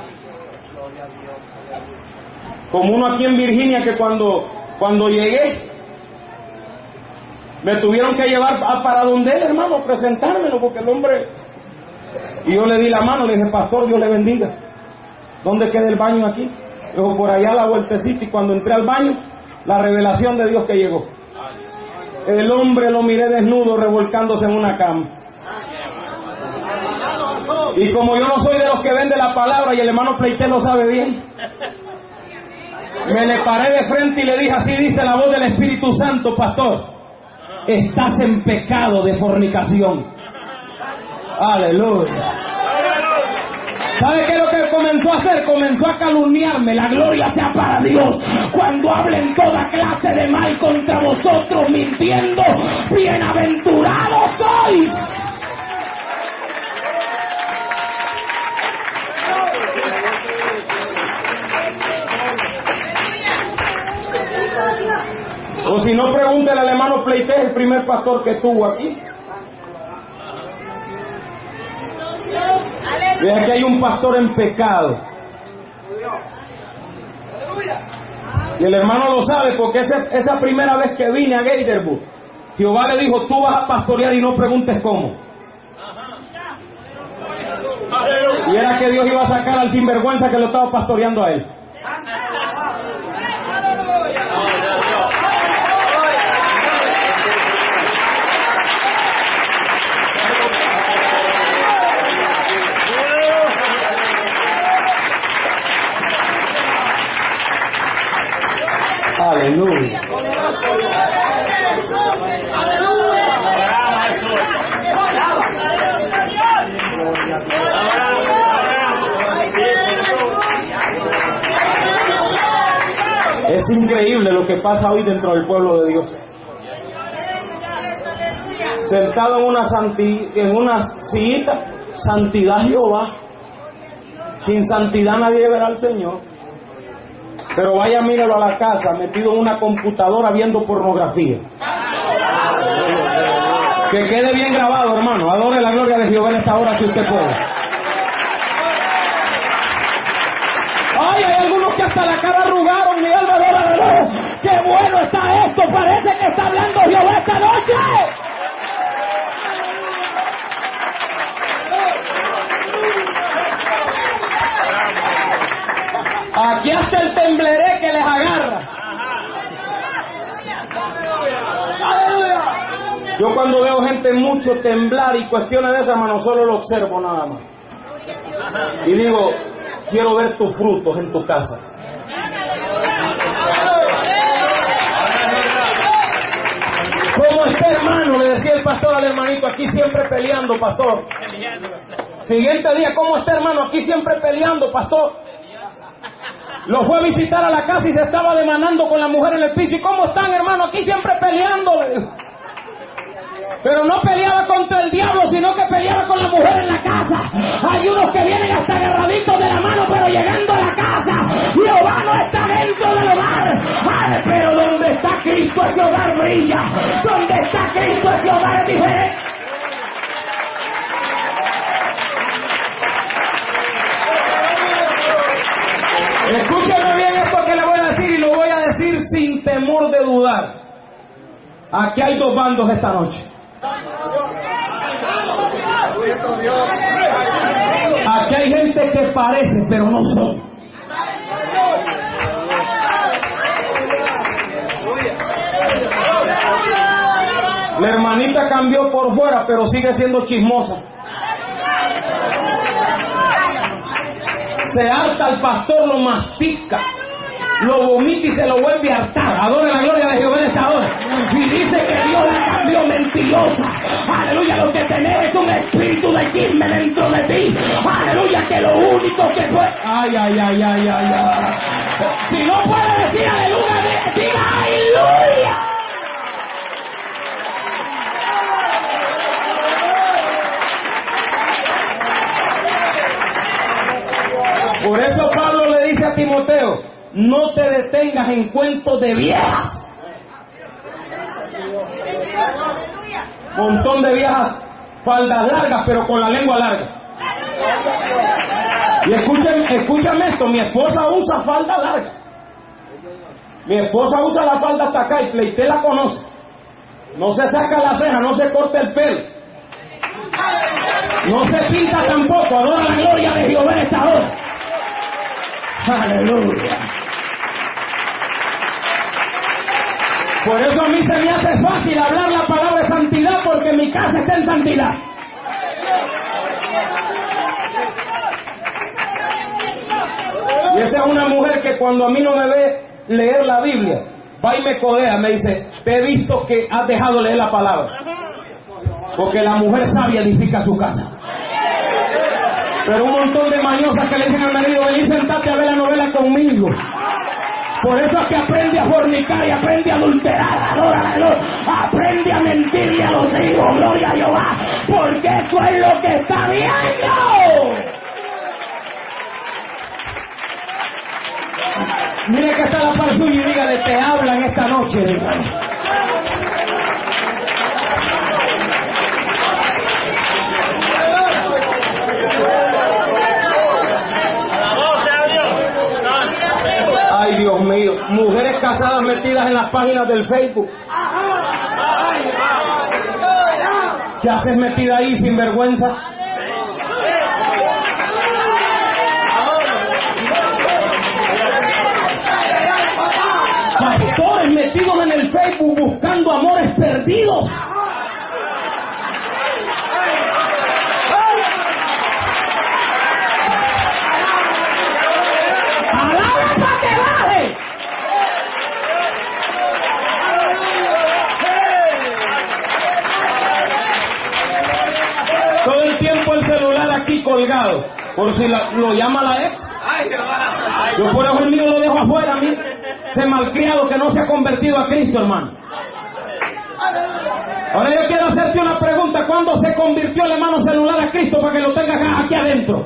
Como uno aquí en Virginia que cuando, cuando llegué me tuvieron que llevar a, para donde él, hermano, presentármelo, porque el hombre... Y yo le di la mano, le dije, pastor, Dios le bendiga. ¿Dónde queda el baño aquí? Dijo, por allá a la vueltecita. Y cuando entré al baño, la revelación de Dios que llegó. El hombre lo miré desnudo revolcándose en una cama. Y como yo no soy de los que vende la palabra, y el hermano Pleité lo sabe bien, me le paré de frente y le dije, así dice la voz del Espíritu Santo, pastor, estás en pecado de fornicación. Aleluya. ¿Sabe qué es lo que comenzó a hacer? Comenzó a calumniarme. La gloria sea para Dios. Cuando hablen toda clase de mal contra vosotros, mintiendo, bienaventurados sois. O si no, pregúntele al hermano Pleité, el primer pastor que tuvo aquí. Vea que hay un pastor en pecado. Y el hermano lo sabe porque esa, esa primera vez que vine a Gathersburg, Jehová le dijo, tú vas a pastorear y no preguntes cómo. Y era que Dios iba a sacar al sinvergüenza que lo estaba pastoreando a él. Aleluya. Es increíble lo que pasa hoy dentro del pueblo de Dios. Sentado en una, santi, en una sillita, santidad Jehová. Sin santidad nadie verá al Señor. Pero vaya, míralo a la casa, metido en una computadora viendo pornografía. Que quede bien grabado, hermano. Adore la gloria de Jehová en esta hora si usted puede. Ay, hay algunos que hasta la cara arrugaron. Mi alma adora la gloria. ¡Qué bueno está esto! Parece que está hablando Jehová esta noche. Aquí hasta el tembleré que les agarra. Yo cuando veo gente mucho temblar y cuestiones de esa mano, solo lo observo nada más. Y digo, quiero ver tus frutos en tu casa. ¿Cómo está, hermano? Le decía el pastor al hermanito, aquí siempre peleando, pastor. Siguiente día, ¿cómo está, hermano? Aquí siempre peleando, pastor. Lo fue a visitar a la casa y se estaba demandando con la mujer en el piso. ¿Y cómo están, hermano? Aquí siempre peleando. Pero no peleaba contra el diablo, sino que peleaba con la mujer en la casa. Hay unos que vienen hasta agarraditos de la mano, pero llegando a la casa, Jehová no está dentro del hogar. Ay, pero donde está Cristo ese hogar brilla. Donde está Cristo ese hogar es diferente. Escúcheme bien esto que le voy a decir y lo voy a decir sin temor de dudar. Aquí hay dos bandos esta noche. Aquí hay gente que parece, pero no son. La hermanita cambió por fuera, pero sigue siendo chismosa. Se harta al pastor, lo mastica, lo vomita y se lo vuelve a hartar. Adora la gloria de Jehová en esta hora. Y dice que Dios la cambió mentirosa. Aleluya, lo que tenés es un espíritu de chisme dentro de ti. Aleluya, que lo único que fue... Ay, ay, ay, ay, ay, ay. Si no puede decir aleluya, diga aleluya. Por eso Pablo le dice a Timoteo, no te detengas en cuentos de viejas. Montón de viejas, faldas largas, pero con la lengua larga. Y escúchame, escúchame esto, mi esposa usa falda larga. Mi esposa usa la falda hasta acá y Pleité la conoce. No se saca la ceja, no se corta el pelo. No se pinta tampoco, adora la gloria de Jehová en esta hora. Aleluya. Por eso a mí se me hace fácil hablar la palabra de santidad, porque mi casa está en santidad. Y esa es una mujer que cuando a mí no me ve leer la Biblia, va y me codea, me dice, te he visto que has dejado leer la palabra. Porque la mujer sabia edifica su casa. Pero un montón de mañosas que le dicen al marido, vení, sentate a ver la novela conmigo. Por eso es que aprende a fornicar y aprende a adulterar, adora, adora, aprende a mentirle a los hijos, gloria a Jehová, porque eso es lo que está viendo. Mire que está la par suya y dígale, te hablan esta noche, hermano. Ay, Dios mío, mujeres casadas metidas en las páginas del Facebook. ¿Qué haces metida ahí sin vergüenza? Pastores metidos en el Facebook buscando amores perdidos. Todo el tiempo el celular aquí colgado, por si la, lo llama la ex. Yo por eso el mío lo dejo afuera, mí. Ese malcriado que no se ha convertido a Cristo, hermano. Ahora yo quiero hacerte una pregunta. ¿Cuándo se convirtió el hermano celular a Cristo para que lo tengas aquí adentro?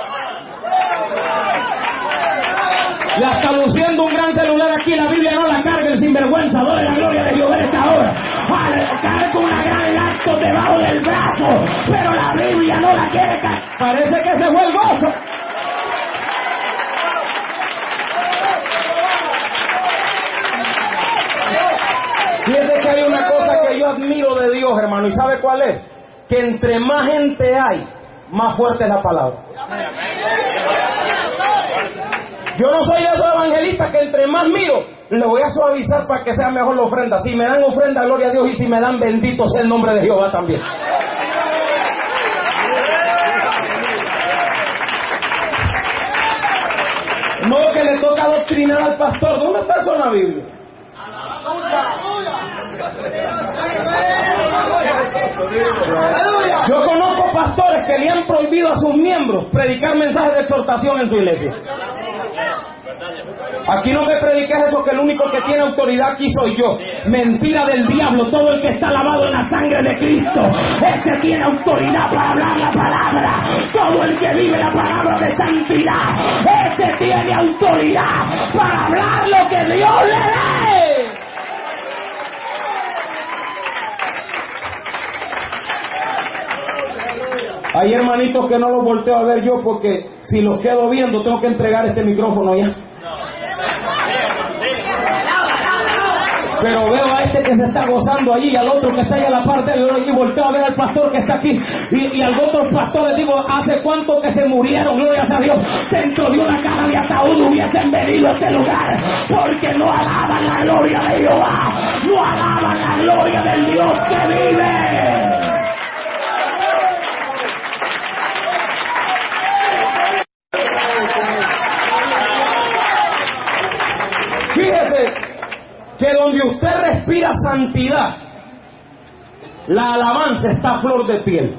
Ya está luciendo un gran celular aquí. La Biblia no la carga el sinvergüenza. Dore la gloria de Dios en esta hora. Carga una gran lacto debajo del brazo, pero la Biblia no la quiere cargar. Parece que se fue el gozo. Fíjese que hay una cosa que yo admiro de Dios, hermano, ¿y sabe cuál es? Que entre más gente hay, más fuerte es la palabra. Yo no soy de esos evangelistas que entre más miro, le voy a suavizar para que sea mejor la ofrenda. Si me dan ofrenda, gloria a Dios, y si me dan, bendito sea el nombre de Jehová también. No que le toca adoctrinar al pastor. ¿Dónde está eso en la Biblia? Yo conozco pastores que le han prohibido a sus miembros predicar mensajes de exhortación en su iglesia. Aquí no me prediques eso, que el único que tiene autoridad aquí soy yo. Mentira del diablo. Todo el que está lavado en la sangre de Cristo, ese tiene autoridad para hablar la palabra. Todo el que vive la palabra de santidad, ese tiene autoridad para hablar lo que Dios le dé. Hay hermanitos que no los volteo a ver yo, porque si los quedo viendo tengo que entregar este micrófono ya. Pero veo a este que se está gozando allí, y al otro que está allá a la parte del otro, y volteo a ver al pastor que está aquí, y, y al otro pastor le digo, ¿hace cuánto que se murieron? Glorias a Dios, dentro de una caja de ataúd hubiesen venido a este lugar, porque no alaban la gloria de Jehová, no alaban la gloria del Dios que vive. Fíjese que donde usted respira santidad, la alabanza está a flor de piel.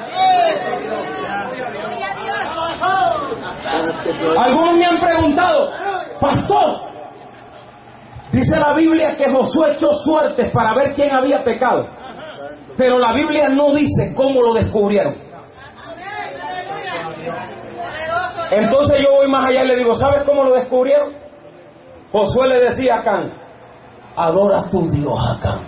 Algunos me han preguntado, pastor, dice la Biblia que Josué echó suertes para ver quién había pecado, pero la Biblia no dice cómo lo descubrieron. Entonces yo voy más allá y le digo, ¿sabes cómo lo descubrieron? Josué le decía a Acán, adora a tu Dios, Acán.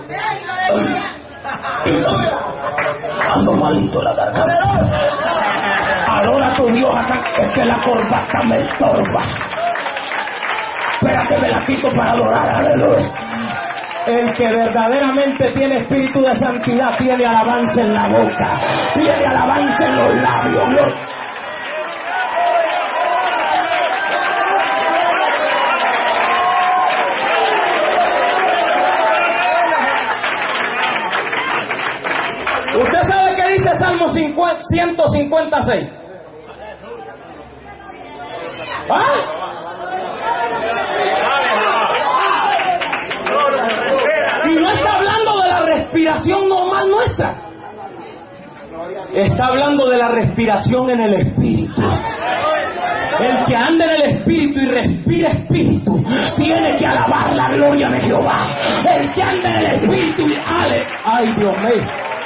Ando malito la garganta. Adora a tu Dios, Acán. Es que la corbata me estorba. Espérate, me la quito para adorar, aleluya. El que verdaderamente tiene espíritu de santidad tiene alabanza en la boca, tiene alabanza en los labios. ¿Usted sabe qué dice Salmo ciento cincuenta y seis? ¿Ah? Y no está hablando de la respiración normal nuestra. Está hablando de la respiración en el espíritu. El que anda en el espíritu y respira espíritu tiene que alabar la gloria de Jehová. El que anda en el espíritu y ale. Ay, Dios mío.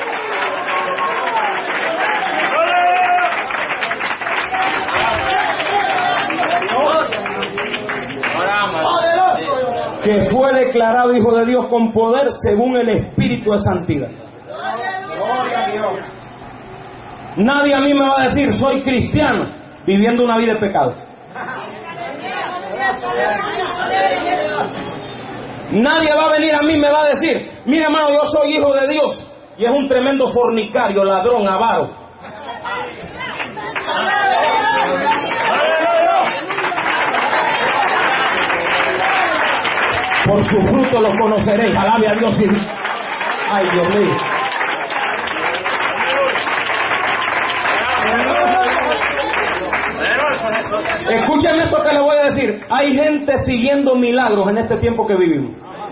Que fue declarado hijo de Dios con poder según el espíritu de santidad. Nadie a mí me va a decir soy cristiano viviendo una vida de pecado. Nadie va a venir a mí y me va a decir, mira hermano, yo soy hijo de Dios, y es un tremendo fornicario, ladrón, avaro. Por su fruto los conoceréis. Alabe a Dios. Y... ay, Dios mío. Escúchenme esto que les voy a decir. Hay gente siguiendo milagros en este tiempo que vivimos.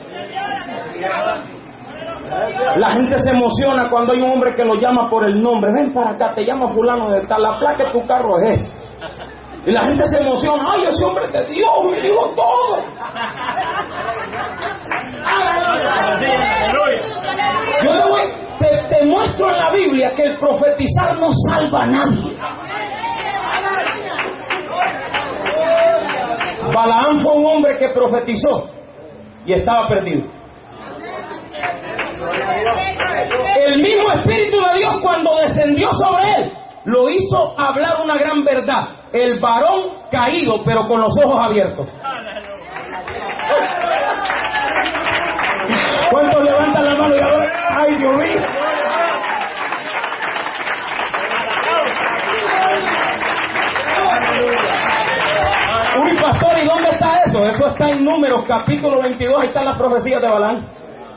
La gente se emociona cuando hay un hombre que lo llama por el nombre. Ven para acá, te llama fulano de tal. La placa de tu carro es esta. Y la gente se emociona. ¡Ay, ese hombre de Dios me dijo todo! Yo te, voy, te, te muestro en la Biblia que el profetizar no salva a nadie. Balaam fue un hombre que profetizó y estaba perdido. El mismo Espíritu de Dios, cuando descendió sobre él, lo hizo hablar una gran verdad. El varón caído, pero con los ojos abiertos. ¿Cuántos levantan la mano y ahora? ¡Ay, Dios mío! Uy, pastor, ¿y dónde está eso? Eso está en Números, capítulo veintidós. Ahí están las profecías de Balaam.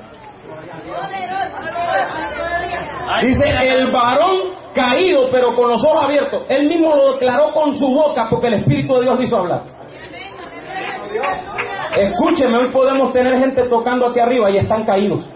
Dice, el varón caído, pero con los ojos abiertos. Él mismo lo declaró con su boca, porque el Espíritu de Dios lo hizo hablar. Escúcheme, hoy podemos tener gente tocando aquí arriba y están caídos.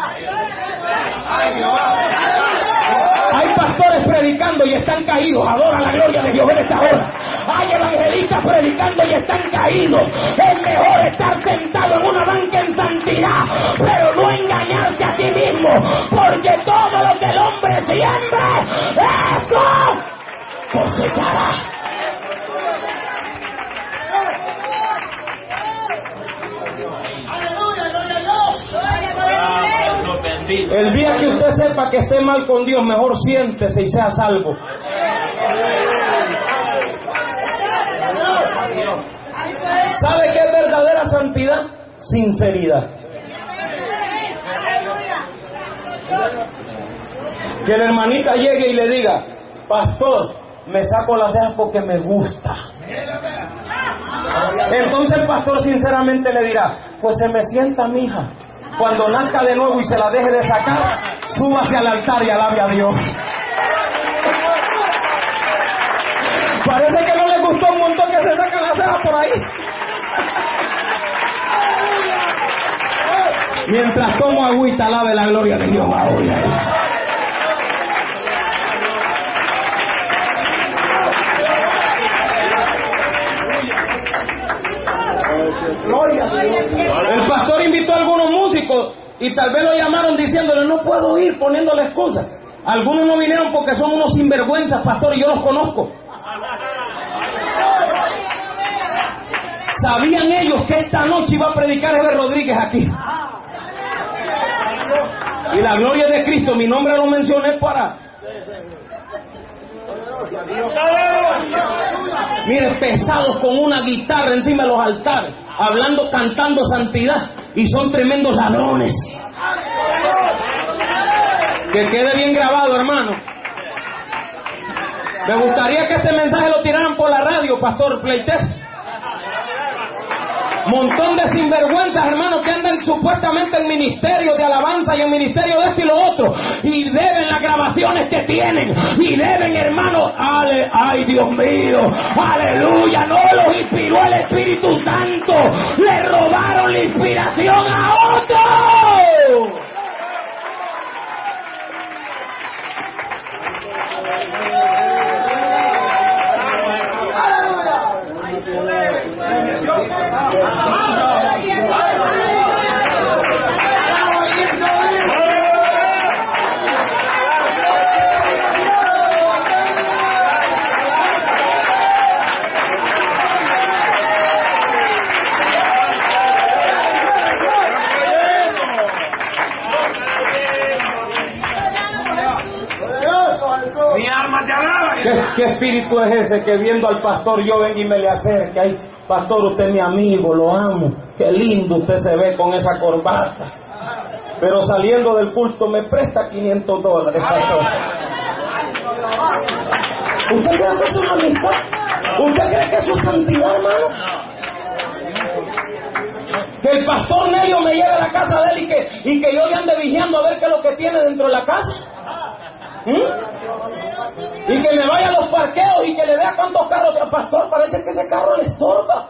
Hay pastores predicando y están caídos. Adora la gloria de Dios en esta hora. Hay evangelistas predicando y están caídos. Es mejor estar sentado en una banca en santidad, pero no engañarse a sí mismo, porque todo lo que el hombre siembre, eso cosechará. El día que usted sepa que esté mal con Dios, mejor siéntese y sea salvo. ¿Sabe qué es verdadera santidad? Sinceridad. Que la hermanita llegue y le diga, pastor, me saco las cejas porque me gusta. Entonces el pastor sinceramente le dirá, pues se me sienta, mija. Cuando nazca de nuevo y se la deje de sacar, súbase al altar y alabe a Dios. Parece que no le gustó un montón que se sacan las cejas por ahí. Mientras tomo agüita, alabe la gloria de Dios. Gloria a Dios. El pastor invitó a algunos músicos y tal vez lo llamaron diciéndole, no puedo ir, poniéndole excusas. Algunos no vinieron porque son unos sinvergüenzas, pastor, y yo los conozco. ¿Sabían ellos que esta noche iba a predicar Eber Rodríguez aquí? Y la gloria de Cristo, mi nombre lo mencioné para... Miren, pesados con una guitarra encima de los altares, hablando, cantando santidad, y son tremendos ladrones. Que quede bien grabado, hermano. Me gustaría que este mensaje lo tiraran por la radio, pastor Pleites. Montón de sinvergüenzas, hermanos, que andan supuestamente en ministerios de alabanza y en ministerio de esto y lo otro, y deben las grabaciones que tienen, y deben, hermanos, ale, ay Dios mío, aleluya, no los inspiró el Espíritu Santo, le robaron la inspiración a otro. ¿Qué, ¿Qué espíritu es ese que viendo al pastor yo vengo y me le acerque? Ay, pastor, usted es mi amigo, lo amo. Qué lindo usted se ve con esa corbata. Pero saliendo del culto me presta quinientos dólares, pastor. ¿Usted cree que eso es amistad? ¿Usted cree que eso es santidad, hermano? Que el pastor Nelio me lleve a la casa de él y que, y que yo le ande vigiando a ver qué es lo que tiene dentro de la casa. ¿Mm? Y que me vaya a los parqueos y que le vea cuántos carros. Pastor, parece que ese carro le estorba.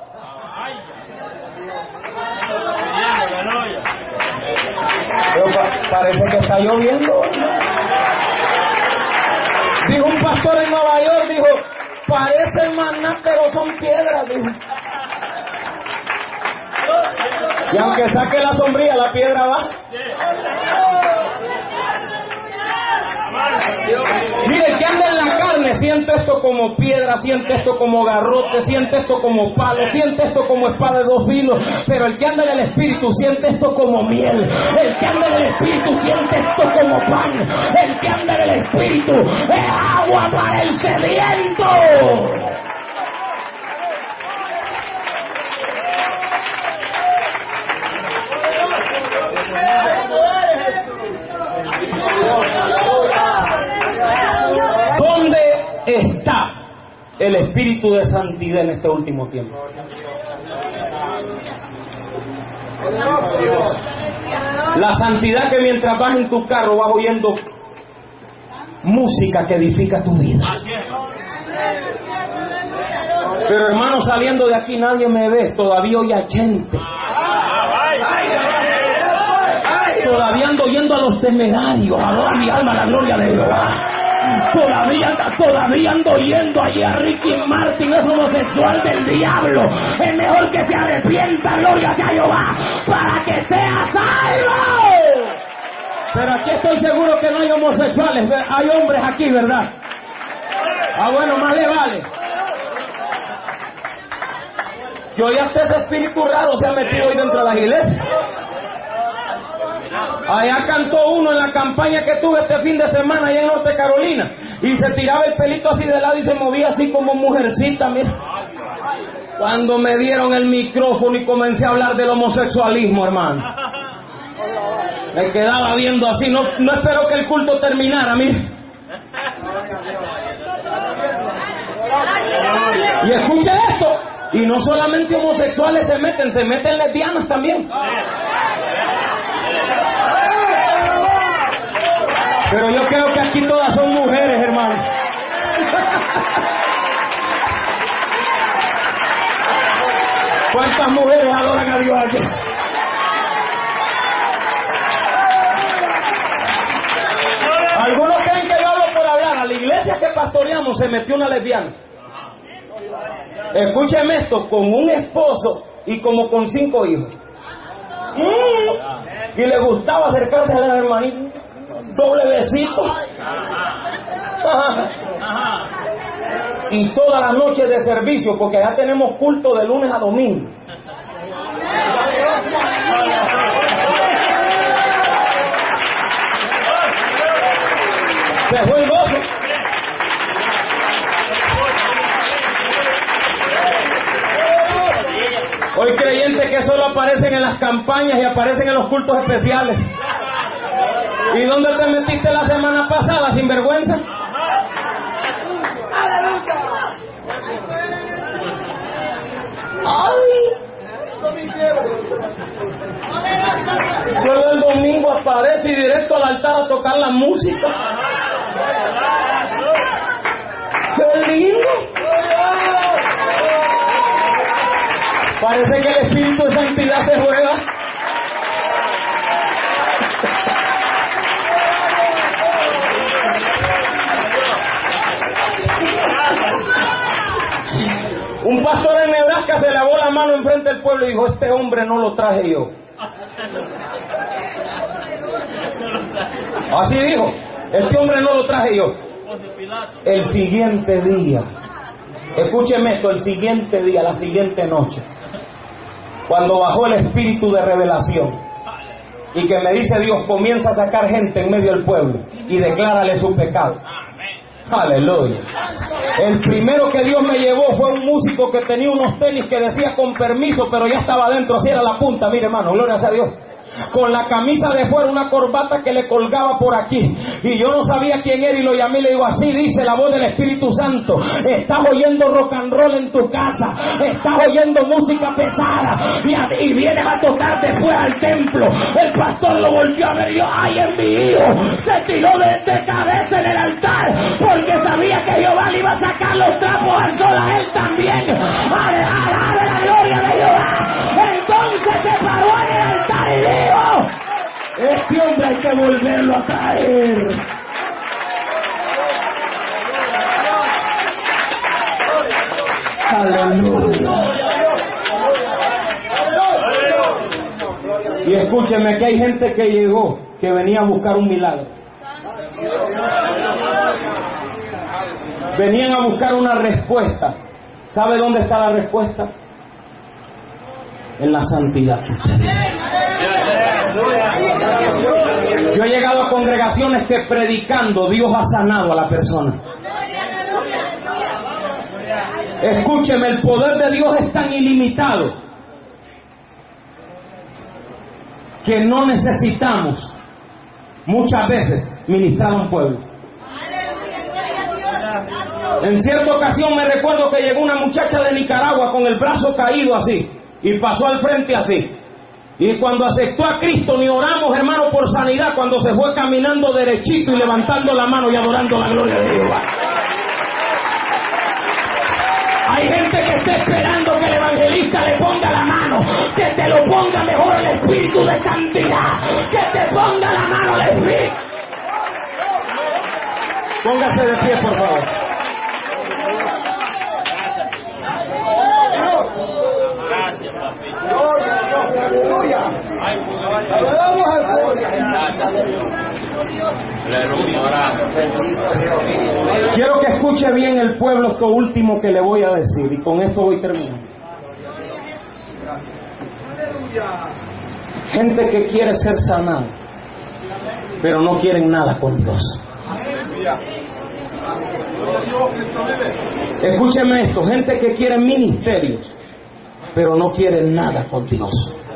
Pero pa- parece que está lloviendo. Dijo un pastor en Nueva York, dijo, Parecen maná, pero son piedras, dijo. Y aunque saque la sombrilla, la piedra va. Mire, que anda en la carne, siente esto como piedra, siente esto como garrote, siente esto como palo, siente esto como espada de dos filos. Pero el que anda en el espíritu siente esto como miel. El que anda en el espíritu siente esto como pan. El que anda en el espíritu es agua para el sediento. ¿Dónde está el espíritu de santidad en este último tiempo? La santidad que mientras vas en tu carro vas oyendo música que edifica tu vida. Pero hermano, saliendo de aquí nadie me ve, todavía oye a gente. Todavía ando yendo a los temerarios, adora mi alma la gloria de Jehová. Todavía, todavía ando yendo allí a Ricky Martin, es homosexual del diablo. Es mejor que se arrepienta, gloria sea Jehová, para que sea salvo. Pero aquí estoy seguro que no hay homosexuales, hay hombres aquí, ¿verdad? Ah, bueno, más le vale. Yo ya hasta ese espíritu raro se ha metido hoy dentro de las iglesias. Allá cantó uno en la campaña que tuve este fin de semana allá en Norte Carolina, y se tiraba el pelito así de lado y se movía así como mujercita, mira. Cuando me dieron el micrófono y comencé a hablar del homosexualismo, hermano, me quedaba viendo así, no, no espero que el culto terminara, mira. Y escuche esto, y no solamente homosexuales se meten, se meten lesbianas también. Pero yo creo que aquí todas son mujeres, hermano. ¿Cuántas mujeres adoran a Dios aquí? Algunos creen que yo hablo por hablar. A la iglesia que pastoreamos se metió una lesbiana. Escúcheme esto, con un esposo y como con cinco hijos. Mm. Y le gustaba acercarse a la hermanita. Doble besito. Ajá. Y todas las noches de servicio, porque allá tenemos culto de lunes a domingo. Se fue el gozo. Hoy creyentes que solo aparecen en las campañas y aparecen en los cultos especiales. ¿Y dónde te metiste la semana pasada, sinvergüenza? ¡Ay! Solo el domingo aparece y directo al altar a tocar la música. ¡Qué lindo! Parece que el espíritu de santidad se juega. Un pastor en Nebraska se lavó la mano enfrente del pueblo y dijo: este hombre no lo traje yo. Así dijo: este hombre no lo traje yo. El siguiente día, escúcheme esto, el siguiente día, la siguiente noche, cuando bajó el espíritu de revelación y que me dice Dios: comienza a sacar gente en medio del pueblo y declárale su pecado. Aleluya. El primero que Dios me llevó fue un músico que tenía unos tenis que decía con permiso, pero ya estaba adentro, así era la punta, mire hermano, gloria a Dios. Con la camisa de fuera, una corbata que le colgaba por aquí, y yo no sabía quién era y lo llamé y le digo: así dice la voz del Espíritu Santo, estás oyendo rock and roll en tu casa, estás oyendo música pesada y, a, y vienes a tocar después al templo. El pastor lo volvió a ver y yo: ay, es mi hijo. Se tiró de, de cabeza en el altar porque sabía que Jehová le iba a sacar los trapos al sol a él también. Alabe la gloria de Jehová. Entonces se paró en el altar y dijo: este hombre hay que volverlo a traer. Aleluya. Y escúcheme que hay gente que llegó, que venía a buscar un milagro. Venían a buscar una respuesta. ¿Sabe dónde está la respuesta? En la santidad. Yo he llegado a congregaciones que predicando Dios ha sanado a la persona. Escúcheme, el poder de Dios es tan ilimitado que no necesitamos muchas veces ministrar a un pueblo. En cierta ocasión me recuerdo que llegó una muchacha de Nicaragua con el brazo caído así y pasó al frente así. Y cuando aceptó a Cristo, ni oramos, hermano, por sanidad, cuando se fue caminando derechito y levantando la mano y adorando la gloria de Dios. Hay gente que está esperando que el evangelista le ponga la mano, que te lo ponga mejor el Espíritu de santidad, que te ponga la mano el Espíritu. Póngase de pie, por favor. Gracias, papi. Quiero que escuche bien el pueblo esto último que le voy a decir, y con esto voy terminando. Gente que quiere ser sanada, pero no quieren nada con Dios. Escúcheme esto, gente que quiere ministerios, pero no quieren nada con Dios.